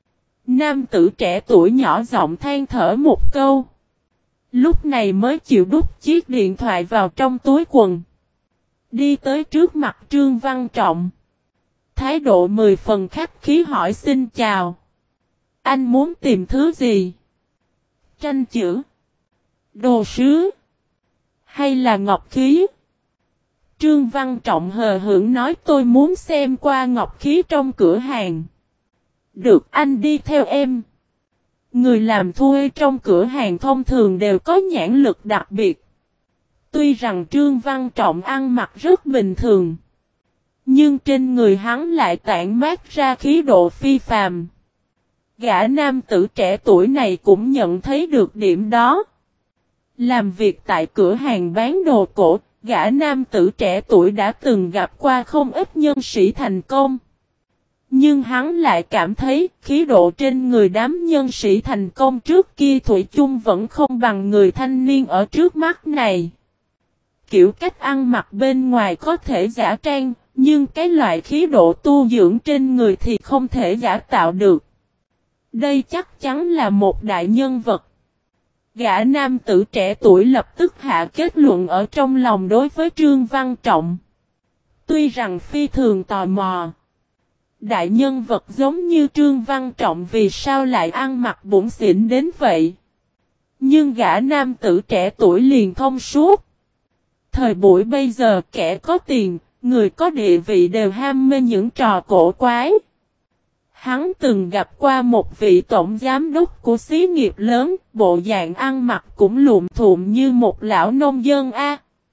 Nam tử trẻ tuổi nhỏ giọng than thở một câu. Lúc này mới chịu đút chiếc điện thoại vào trong túi quần. Đi tới trước mặt Trương Văn Trọng. Thái độ mười phần khách khí hỏi xin chào. Anh muốn tìm thứ gì? Tranh chữ, đồ sứ, hay là ngọc khí? Trương Văn Trọng hờ hững nói tôi muốn xem qua ngọc khí trong cửa hàng. Được, anh đi theo em. Người làm thuê trong cửa hàng thông thường đều có nhãn lực đặc biệt. Tuy rằng Trương Văn Trọng ăn mặc rất bình thường, nhưng trên người hắn lại tản mát ra khí độ phi phàm. Gã nam tử trẻ tuổi này cũng nhận thấy được điểm đó. Làm việc tại cửa hàng bán đồ cổ, gã nam tử trẻ tuổi đã từng gặp qua không ít nhân sĩ thành công. Nhưng hắn lại cảm thấy khí độ trên người đám nhân sĩ thành công trước kia thủy chung vẫn không bằng người thanh niên ở trước mắt này. Kiểu cách ăn mặc bên ngoài có thể giả trang, nhưng cái loại khí độ tu dưỡng trên người thì không thể giả tạo được. Đây chắc chắn là một đại nhân vật. Gã nam tử trẻ tuổi lập tức hạ kết luận ở trong lòng đối với Trương Văn Trọng. Tuy rằng phi thường tò mò, đại nhân vật giống như Trương Văn Trọng vì sao lại ăn mặc bủn xỉn đến vậy. Nhưng gã nam tử trẻ tuổi liền thông suốt. Thời buổi bây giờ kẻ có tiền, người có địa vị đều ham mê những trò cổ quái. Hắn từng gặp qua một vị tổng giám đốc của xí nghiệp lớn, bộ dạng ăn mặc cũng lụm thụm như một lão nông dân a.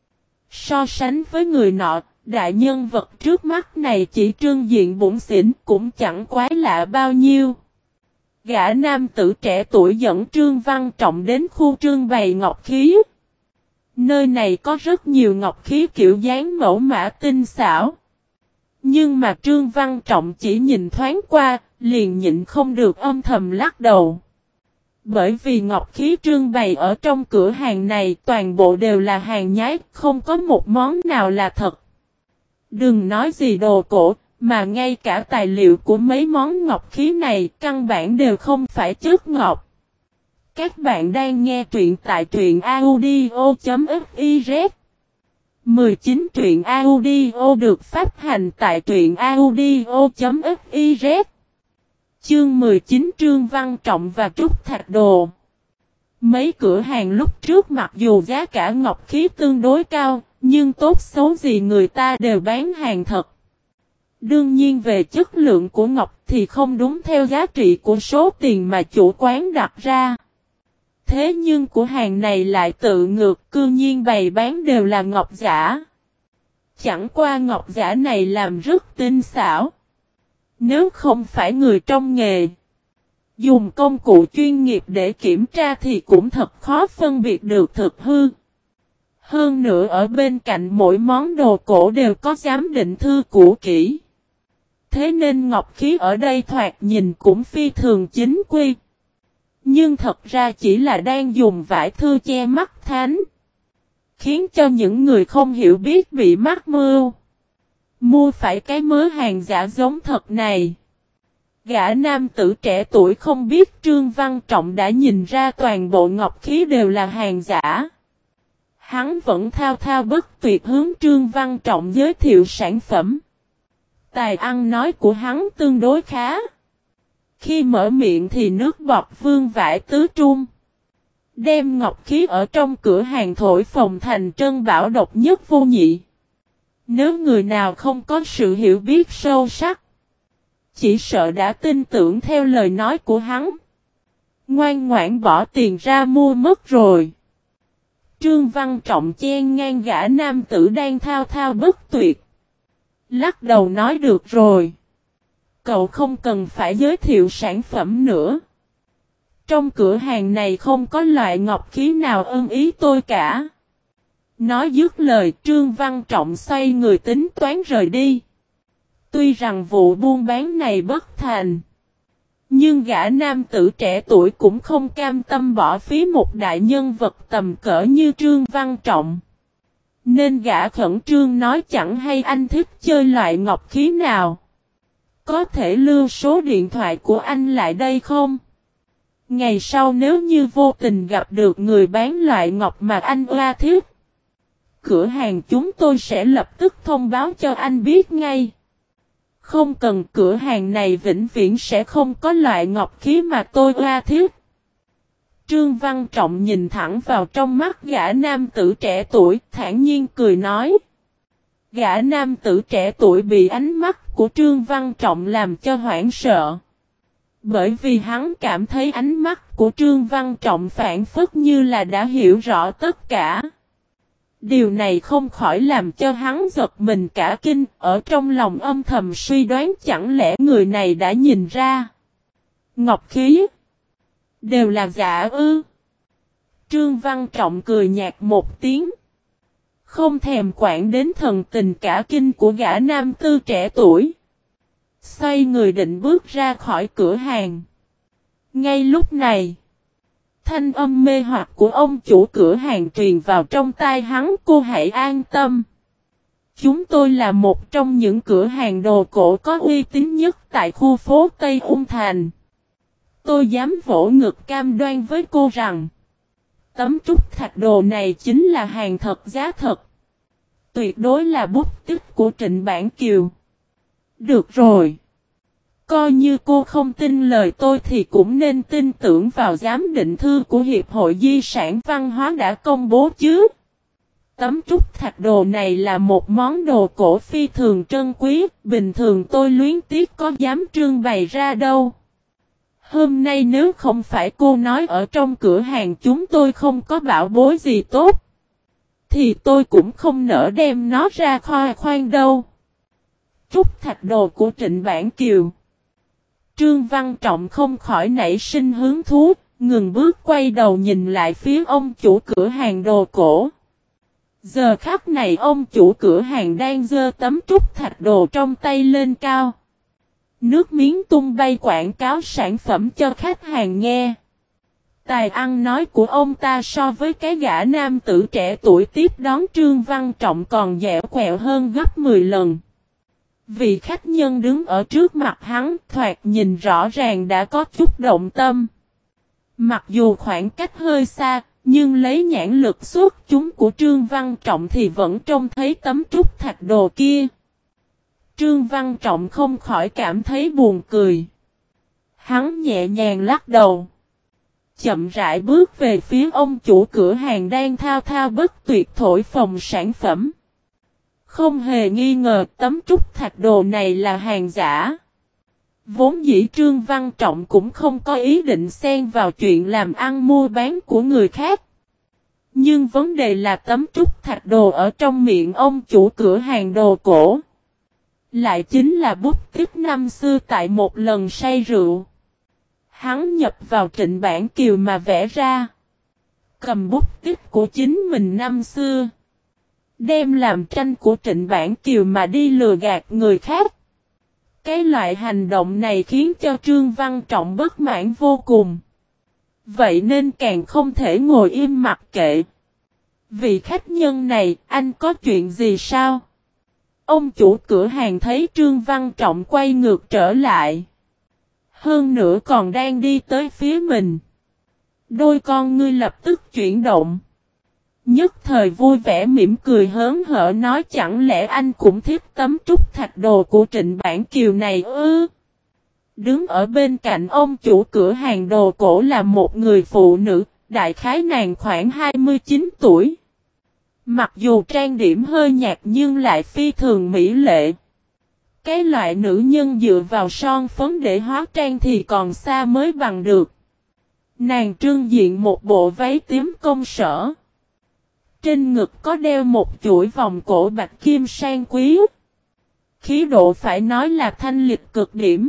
So sánh với người nọ, đại nhân vật trước mắt này chỉ trưng diện bủn xỉn cũng chẳng quái lạ bao nhiêu. Gã nam tử trẻ tuổi dẫn Trương Văn Trọng đến khu trưng bày ngọc khí. Nơi này có rất nhiều ngọc khí kiểu dáng mẫu mã tinh xảo. Nhưng mà Trương Văn Trọng chỉ nhìn thoáng qua, liền nhịn không được âm thầm lắc đầu. Bởi vì ngọc khí trưng bày ở trong cửa hàng này toàn bộ đều là hàng nhái, không có một món nào là thật. Đừng nói gì đồ cổ, mà ngay cả tài liệu của mấy món ngọc khí này căn bản đều không phải chất ngọc. Các bạn đang nghe truyện tại truyện audio chấm fiz. mười chín truyện audio được phát hành tại truyện audio chấm fiz. Chương mười chín Trương Văn Trọng và Trúc Thạch Đồ. Mấy cửa hàng lúc trước mặc dù giá cả ngọc khí tương đối cao, nhưng tốt xấu gì người ta đều bán hàng thật. Đương nhiên về chất lượng của ngọc thì không đúng theo giá trị của số tiền mà chủ quán đặt ra. Thế nhưng của hàng này lại tự ngược, cư nhiên bày bán đều là ngọc giả. Chẳng qua ngọc giả này làm rất tinh xảo. Nếu không phải người trong nghề, dùng công cụ chuyên nghiệp để kiểm tra thì cũng thật khó phân biệt được thực hư. Hơn nữa ở bên cạnh mỗi món đồ cổ đều có giám định thư cũ kỹ. thế nên ngọc khí ở đây thoạt nhìn cũng phi thường chính quy. Nhưng thật ra chỉ là đang dùng vải thư che mắt thánh. Khiến cho những người không hiểu biết bị mắc mưu. Mua phải cái mớ hàng giả giống thật này. Gã nam tử trẻ tuổi không biết Trương Văn Trọng đã nhìn ra toàn bộ ngọc khí đều là hàng giả. Hắn vẫn thao thao bất tuyệt hướng Trương Văn Trọng giới thiệu sản phẩm. Tài ăn nói của hắn tương đối khá. Khi mở miệng thì nước bọt vương vãi tứ trung. Đem ngọc khí ở trong cửa hàng thổi phồng thành trân bảo độc nhất vô nhị. Nếu người nào không có sự hiểu biết sâu sắc, chỉ sợ đã tin tưởng theo lời nói của hắn. Ngoan ngoãn bỏ tiền ra mua mất rồi. Trương Văn Trọng chen ngang gã nam tử đang thao thao bất tuyệt. Lắc đầu nói được rồi. Cậu không cần phải giới thiệu sản phẩm nữa. Trong cửa hàng này không có loại ngọc khí nào ưng ý tôi cả. Nói dứt lời Trương Văn Trọng xoay người tính toán rời đi. Tuy rằng vụ buôn bán này bất thành. Nhưng gã nam tử trẻ tuổi cũng không cam tâm bỏ phí một đại nhân vật tầm cỡ như Trương Văn Trọng. Nên gã khẩn trương nói chẳng hay anh thích chơi loại ngọc khí nào. Có thể lưu số điện thoại của anh lại đây không? Ngày sau nếu như vô tình gặp được người bán loại ngọc mà anh oa thiết, cửa hàng chúng tôi sẽ lập tức thông báo cho anh biết ngay. Không cần, cửa hàng này vĩnh viễn sẽ không có loại ngọc khí mà tôi oa thiết. Trương Văn Trọng nhìn thẳng vào trong mắt gã nam tử trẻ tuổi, thản nhiên cười nói. Gã nam tử trẻ tuổi bị ánh mắt của Trương Văn Trọng làm cho hoảng sợ. Bởi vì hắn cảm thấy ánh mắt của Trương Văn Trọng phản phất như là đã hiểu rõ tất cả. Điều này không khỏi làm cho hắn giật mình cả kinh, ở trong lòng âm thầm suy đoán chẳng lẽ người này đã nhìn ra. Ngọc khí đều là giả ư? Trương Văn Trọng cười nhạt một tiếng. Không thèm quản đến thần tình cả kinh của gã nam tư trẻ tuổi. Xoay người định bước ra khỏi cửa hàng. Ngay lúc này, thanh âm mê hoặc của ông chủ cửa hàng truyền vào trong tai hắn. Cô hãy an tâm. Chúng tôi là một trong những cửa hàng đồ cổ có uy tín nhất tại khu phố Tây Ung Thành. Tôi dám vỗ ngực cam đoan với cô rằng, tấm trúc thạch đồ này chính là hàng thật giá thật. Tuyệt đối là bút tích của Trịnh Bản Kiều. Được rồi. Coi như cô không tin lời tôi thì cũng nên tin tưởng vào giám định thư của Hiệp hội Di sản Văn hóa đã công bố chứ. Tấm trúc thạch đồ này là một món đồ cổ phi thường trân quý, bình thường tôi luyến tiếc có dám trưng bày ra đâu. Hôm nay nếu không phải cô nói ở trong cửa hàng chúng tôi không có bảo bối gì tốt, thì tôi cũng không nỡ đem nó ra khoe khoang đâu. Trúc thạch đồ của Trịnh Bản Kiều. Trương Văn Trọng không khỏi nảy sinh hứng thú, ngừng bước quay đầu nhìn lại phía ông chủ cửa hàng đồ cổ. Giờ khắc này ông chủ cửa hàng đang giơ tấm trúc thạch đồ trong tay lên cao. Nước miếng tung bay quảng cáo sản phẩm cho khách hàng nghe. Tài ăn nói của ông ta so với cái gã nam tử trẻ tuổi tiếp đón Trương Văn Trọng còn dẻo quẹo hơn gấp mười lần. Vị khách nhân đứng ở trước mặt hắn thoạt nhìn rõ ràng đã có chút động tâm. Mặc dù khoảng cách hơi xa, nhưng lấy nhãn lực xuất chúng của Trương Văn Trọng thì vẫn trông thấy tấm trúc thạch đồ kia. Trương Văn Trọng không khỏi cảm thấy buồn cười. Hắn nhẹ nhàng lắc đầu. Chậm rãi bước về phía ông chủ cửa hàng đang thao thao bất tuyệt thổi phồng sản phẩm. Không hề nghi ngờ tấm trúc thạch đồ này là hàng giả. Vốn dĩ Trương Văn Trọng cũng không có ý định xen vào chuyện làm ăn mua bán của người khác. Nhưng vấn đề là tấm trúc thạch đồ ở trong miệng ông chủ cửa hàng đồ cổ. Lại chính là bút tích năm xưa tại một lần say rượu. Hắn nhập vào Trịnh Bản Kiều mà vẽ ra. Cầm bút tích của chính mình năm xưa. Đem làm tranh của Trịnh Bản Kiều mà đi lừa gạt người khác. Cái loại hành động này khiến cho Trương Văn Trọng bất mãn vô cùng. Vậy nên càng không thể ngồi im mặc kệ. Vị khách nhân này, anh có chuyện gì sao? Ông chủ cửa hàng thấy Trương Văn Trọng quay ngược trở lại. Hơn nữa còn đang đi tới phía mình. Đôi con ngươi lập tức chuyển động. Nhất thời vui vẻ mỉm cười hớn hở nói chẳng lẽ anh cũng thích tấm trúc thạch đồ của Trịnh Bản Kiều này ư? Đứng ở bên cạnh ông chủ cửa hàng đồ cổ là một người phụ nữ, đại khái nàng khoảng hai mươi chín tuổi. Mặc dù trang điểm hơi nhạt nhưng lại phi thường mỹ lệ. Cái loại nữ nhân dựa vào son phấn để hóa trang thì còn xa mới bằng được. Nàng trưng diện một bộ váy tím công sở. Trên ngực có đeo một chuỗi vòng cổ bạch kim sang quý. Khí độ phải nói là thanh lịch cực điểm.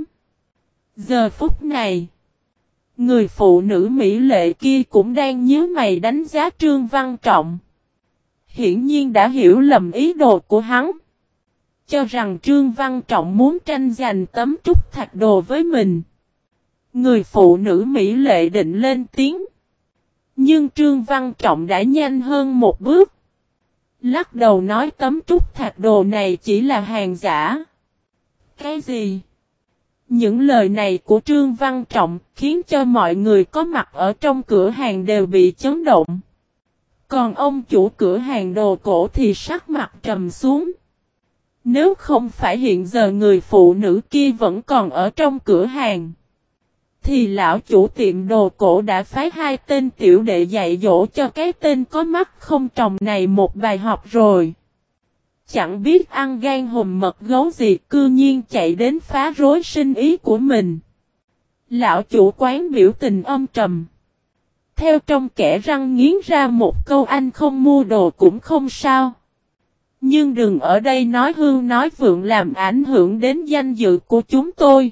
Giờ phút này, người phụ nữ mỹ lệ kia cũng đang nhíu mày đánh giá Trương Văn Trọng. Hiển nhiên đã hiểu lầm ý đồ của hắn. Cho rằng Trương Văn Trọng muốn tranh giành tấm trúc thạch đồ với mình. Người phụ nữ mỹ lệ định lên tiếng. Nhưng Trương Văn Trọng đã nhanh hơn một bước. Lắc đầu nói tấm trúc thạch đồ này chỉ là hàng giả. Cái gì? Những lời này của Trương Văn Trọng khiến cho mọi người có mặt ở trong cửa hàng đều bị chấn động. Còn ông chủ cửa hàng đồ cổ thì sắc mặt trầm xuống. Nếu không phải hiện giờ người phụ nữ kia vẫn còn ở trong cửa hàng, thì lão chủ tiệm đồ cổ đã phái hai tên tiểu đệ dạy dỗ cho cái tên có mắt không tròng này một bài học rồi. Chẳng biết ăn gan hùm mật gấu gì cư nhiên chạy đến phá rối sinh ý của mình. Lão chủ quán biểu tình âm trầm. Theo trong kẻ răng nghiến ra một câu anh không mua đồ cũng không sao. Nhưng đừng ở đây nói hưu nói vượng làm ảnh hưởng đến danh dự của chúng tôi.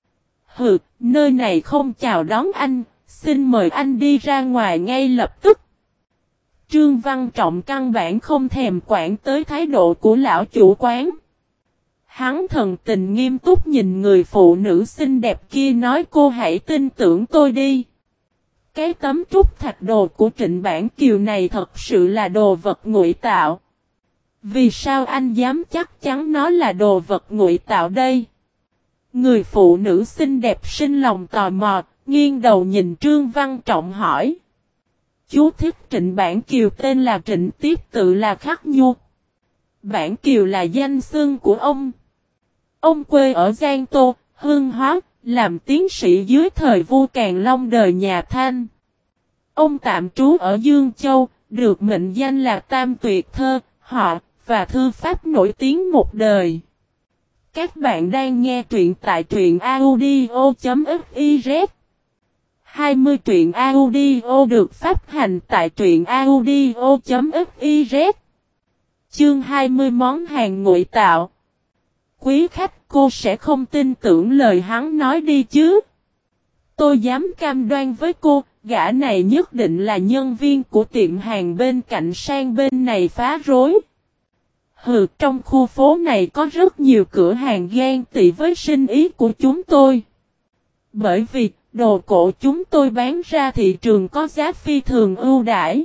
Hừ, nơi này không chào đón anh, xin mời anh đi ra ngoài ngay lập tức. Trương Văn Trọng căn bản không thèm quản tới thái độ của lão chủ quán. Hắn thần tình nghiêm túc nhìn người phụ nữ xinh đẹp kia nói cô hãy tin tưởng tôi đi. Cái tấm trúc thạch đồ của Trịnh Bản Kiều này thật sự là đồ vật ngụy tạo. Vì sao anh dám chắc chắn nó là đồ vật ngụy tạo đây? Người phụ nữ xinh đẹp sinh lòng tò mò, nghiêng đầu nhìn Trương Văn Trọng hỏi. Chú thích Trịnh Bản Kiều tên là Trịnh Tiếp tự là Khắc Nhu. Bản Kiều là danh xưng của ông. Ông quê ở Giang Tô, Hương Hóa, làm tiến sĩ dưới thời vua Càn Long đời nhà Thanh. Ông tạm trú ở Dương Châu, được mệnh danh là Tam Tuyệt Thơ, họ, và thư pháp nổi tiếng một đời. Các bạn đang nghe truyện tại truyện audio chấm fiz. hai mươi truyện audio được phát hành tại truyện audio chấm fiz. Chương hai mươi món hàng ngụy tạo. Quý khách, cô sẽ không tin tưởng lời hắn nói đi chứ? Tôi dám cam đoan với cô, gã này nhất định là nhân viên của tiệm hàng bên cạnh sang bên này phá rối. Hừ, trong khu phố này có rất nhiều cửa hàng ghen tị với sinh ý của chúng tôi. Bởi vì, đồ cổ chúng tôi bán ra thị trường có giá phi thường ưu đãi.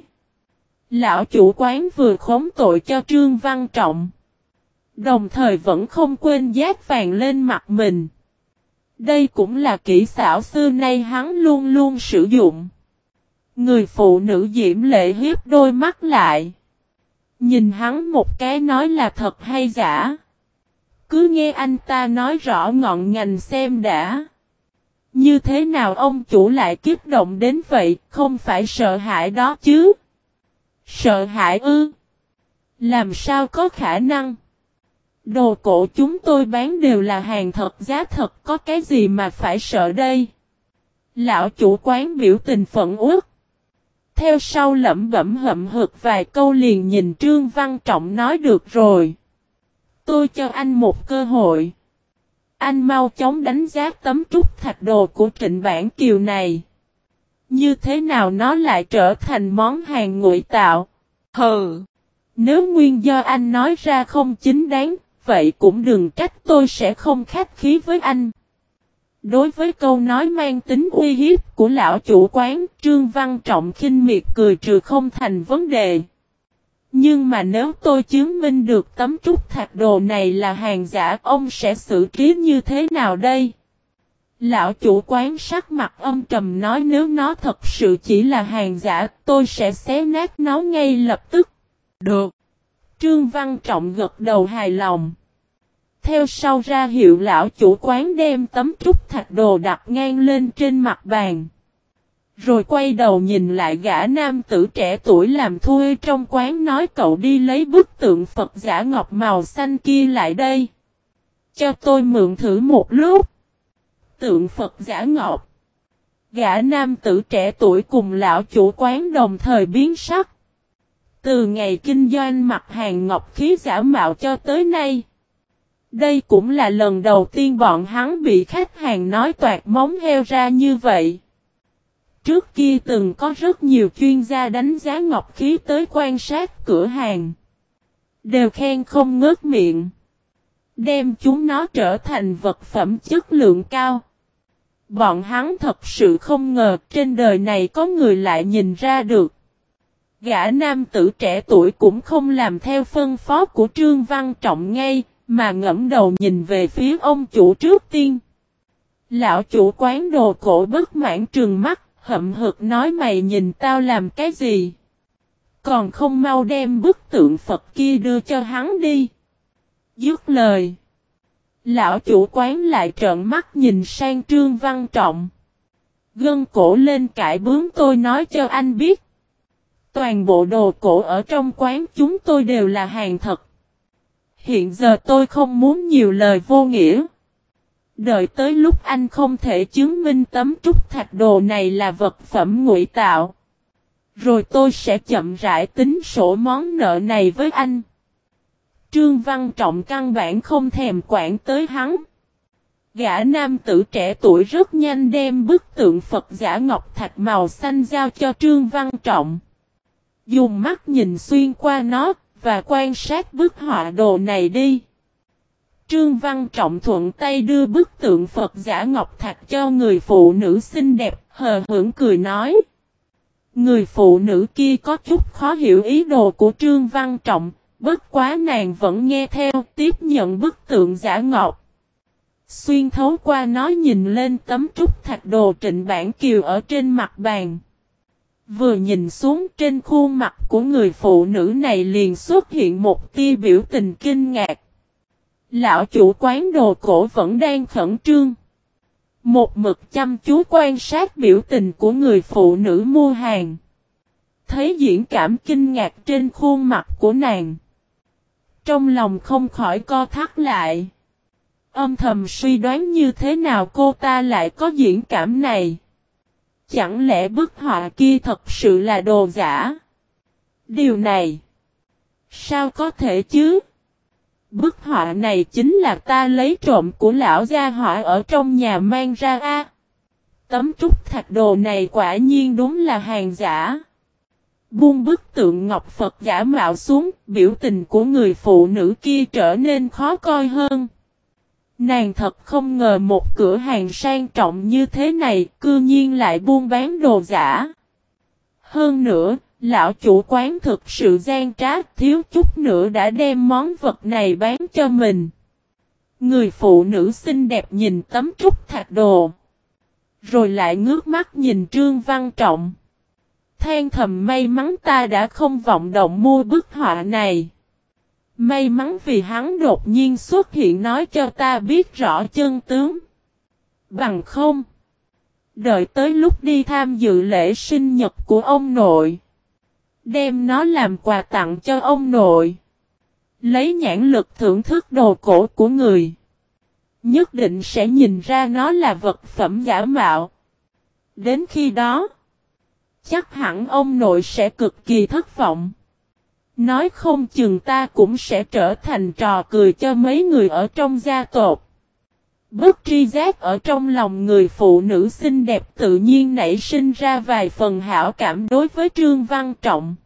Lão chủ quán vừa khống tội cho Trương Văn Trọng. Đồng thời vẫn không quên dát vàng lên mặt mình. Đây cũng là kỹ xảo xưa nay hắn luôn luôn sử dụng. Người phụ nữ diễm lệ hiếp đôi mắt lại. Nhìn hắn một cái nói là thật hay giả. Cứ nghe anh ta nói rõ ngọn ngành xem đã. Như thế nào ông chủ lại kích động đến vậy, không phải sợ hãi đó chứ? Sợ hãi ư? Làm sao có khả năng? Đồ cổ chúng tôi bán đều là hàng thật giá thật, có cái gì mà phải sợ đây? Lão chủ quán biểu tình phẫn uất. Theo sau lẩm bẩm hậm hực vài câu liền nhìn Trương Văn Trọng nói được rồi. Tôi cho anh một cơ hội. Anh mau chóng đánh giá tấm trúc thạch đồ của Trịnh Bản Kiều này. Như thế nào nó lại trở thành món hàng ngụy tạo? Hừ! Nếu nguyên do anh nói ra không chính đáng, vậy cũng đừng trách tôi sẽ không khách khí với anh. Đối với câu nói mang tính uy hiếp của lão chủ quán, Trương Văn Trọng khinh miệt cười trừ không thành vấn đề. Nhưng mà nếu tôi chứng minh được tấm trúc thạch đồ này là hàng giả, ông sẽ xử trí như thế nào đây? Lão chủ quán sắc mặt âm trầm nói, nếu nó thật sự chỉ là hàng giả, tôi sẽ xé nát nó ngay lập tức. Được. Trương Văn Trọng gật đầu hài lòng. Theo sau ra hiệu lão chủ quán đem tấm trúc thạch đồ đặt ngang lên trên mặt bàn. Rồi quay đầu nhìn lại gã nam tử trẻ tuổi làm thuê trong quán, nói, cậu đi lấy bức tượng Phật giả ngọc màu xanh kia lại đây. Cho tôi mượn thử một lúc. Tượng Phật giả ngọc. Gã nam tử trẻ tuổi cùng lão chủ quán đồng thời biến sắc. Từ ngày kinh doanh mặt hàng ngọc khí giả mạo cho tới nay, đây cũng là lần đầu tiên bọn hắn bị khách hàng nói toạc móng heo ra như vậy. Trước kia từng có rất nhiều chuyên gia đánh giá ngọc khí tới quan sát cửa hàng, đều khen không ngớt miệng, đem chúng nó trở thành vật phẩm chất lượng cao. Bọn hắn thật sự không ngờ trên đời này có người lại nhìn ra được. Gã nam tử trẻ tuổi cũng không làm theo phân phó của Trương Văn Trọng ngay, mà ngẫm đầu nhìn về phía ông chủ trước tiên. Lão chủ quán đồ cổ bất mãn trừng mắt, hậm hực nói, mày nhìn tao làm cái gì? Còn không mau đem bức tượng Phật kia đưa cho hắn đi. Dứt lời, lão chủ quán lại trợn mắt nhìn sang Trương Văn Trọng. Gân cổ lên cãi bướng, tôi nói cho anh biết. Toàn bộ đồ cổ ở trong quán chúng tôi đều là hàng thật. Hiện giờ tôi không muốn nhiều lời vô nghĩa. Đợi tới lúc anh không thể chứng minh tấm trúc thạch đồ này là vật phẩm ngụy tạo, rồi tôi sẽ chậm rãi tính sổ món nợ này với anh. Trương Văn Trọng căn bản không thèm quản tới hắn. Gã nam tử trẻ tuổi rất nhanh đem bức tượng Phật giả ngọc thạch màu xanh giao cho Trương Văn Trọng. Dùng mắt nhìn xuyên qua nó, và quan sát bức họa đồ này đi. Trương Văn Trọng thuận tay đưa bức tượng Phật giả ngọc thạch cho người phụ nữ xinh đẹp, hờ hững cười nói. Người phụ nữ kia có chút khó hiểu ý đồ của Trương Văn Trọng, bất quá nàng vẫn nghe theo, tiếp nhận bức tượng giả ngọc. Xuyên thấu qua nó nhìn lên tấm trúc thạch đồ Trịnh Bản Kiều ở trên mặt bàn. Vừa nhìn xuống, trên khuôn mặt của người phụ nữ này liền xuất hiện một tia biểu tình kinh ngạc. Lão chủ quán đồ cổ vẫn đang khẩn trương, một mực chăm chú quan sát biểu tình của người phụ nữ mua hàng. Thấy diễn cảm kinh ngạc trên khuôn mặt của nàng, trong lòng không khỏi co thắt lại. Âm thầm suy đoán như thế nào cô ta lại có diễn cảm này. Chẳng lẽ bức họa kia thật sự là đồ giả? Điều này sao có thể chứ? Bức họa này chính là ta lấy trộm của lão gia họa ở trong nhà mang ra a. Tấm trúc thạch đồ này quả nhiên đúng là hàng giả. Buông bức tượng ngọc Phật giả mạo xuống, biểu tình của người phụ nữ kia trở nên khó coi hơn. Nàng thật không ngờ một cửa hàng sang trọng như thế này, cư nhiên lại buôn bán đồ giả. Hơn nữa, lão chủ quán thực sự gian trá, thiếu chút nữa đã đem món vật này bán cho mình. Người phụ nữ xinh đẹp nhìn tấm trúc thạch đồ, rồi lại ngước mắt nhìn Trương Văn Trọng. Than thầm, may mắn ta đã không vọng động mua bức họa này. May mắn vì hắn đột nhiên xuất hiện nói cho ta biết rõ chân tướng. Bằng không, đợi tới lúc đi tham dự lễ sinh nhật của ông nội, đem nó làm quà tặng cho ông nội, lấy nhãn lực thưởng thức đồ cổ của người, nhất định sẽ nhìn ra nó là vật phẩm giả mạo. Đến khi đó, chắc hẳn ông nội sẽ cực kỳ thất vọng. Nói không chừng ta cũng sẽ trở thành trò cười cho mấy người ở trong gia tộc. Bất tri giác ở trong lòng người phụ nữ xinh đẹp tự nhiên nảy sinh ra vài phần hảo cảm đối với Trương Văn Trọng.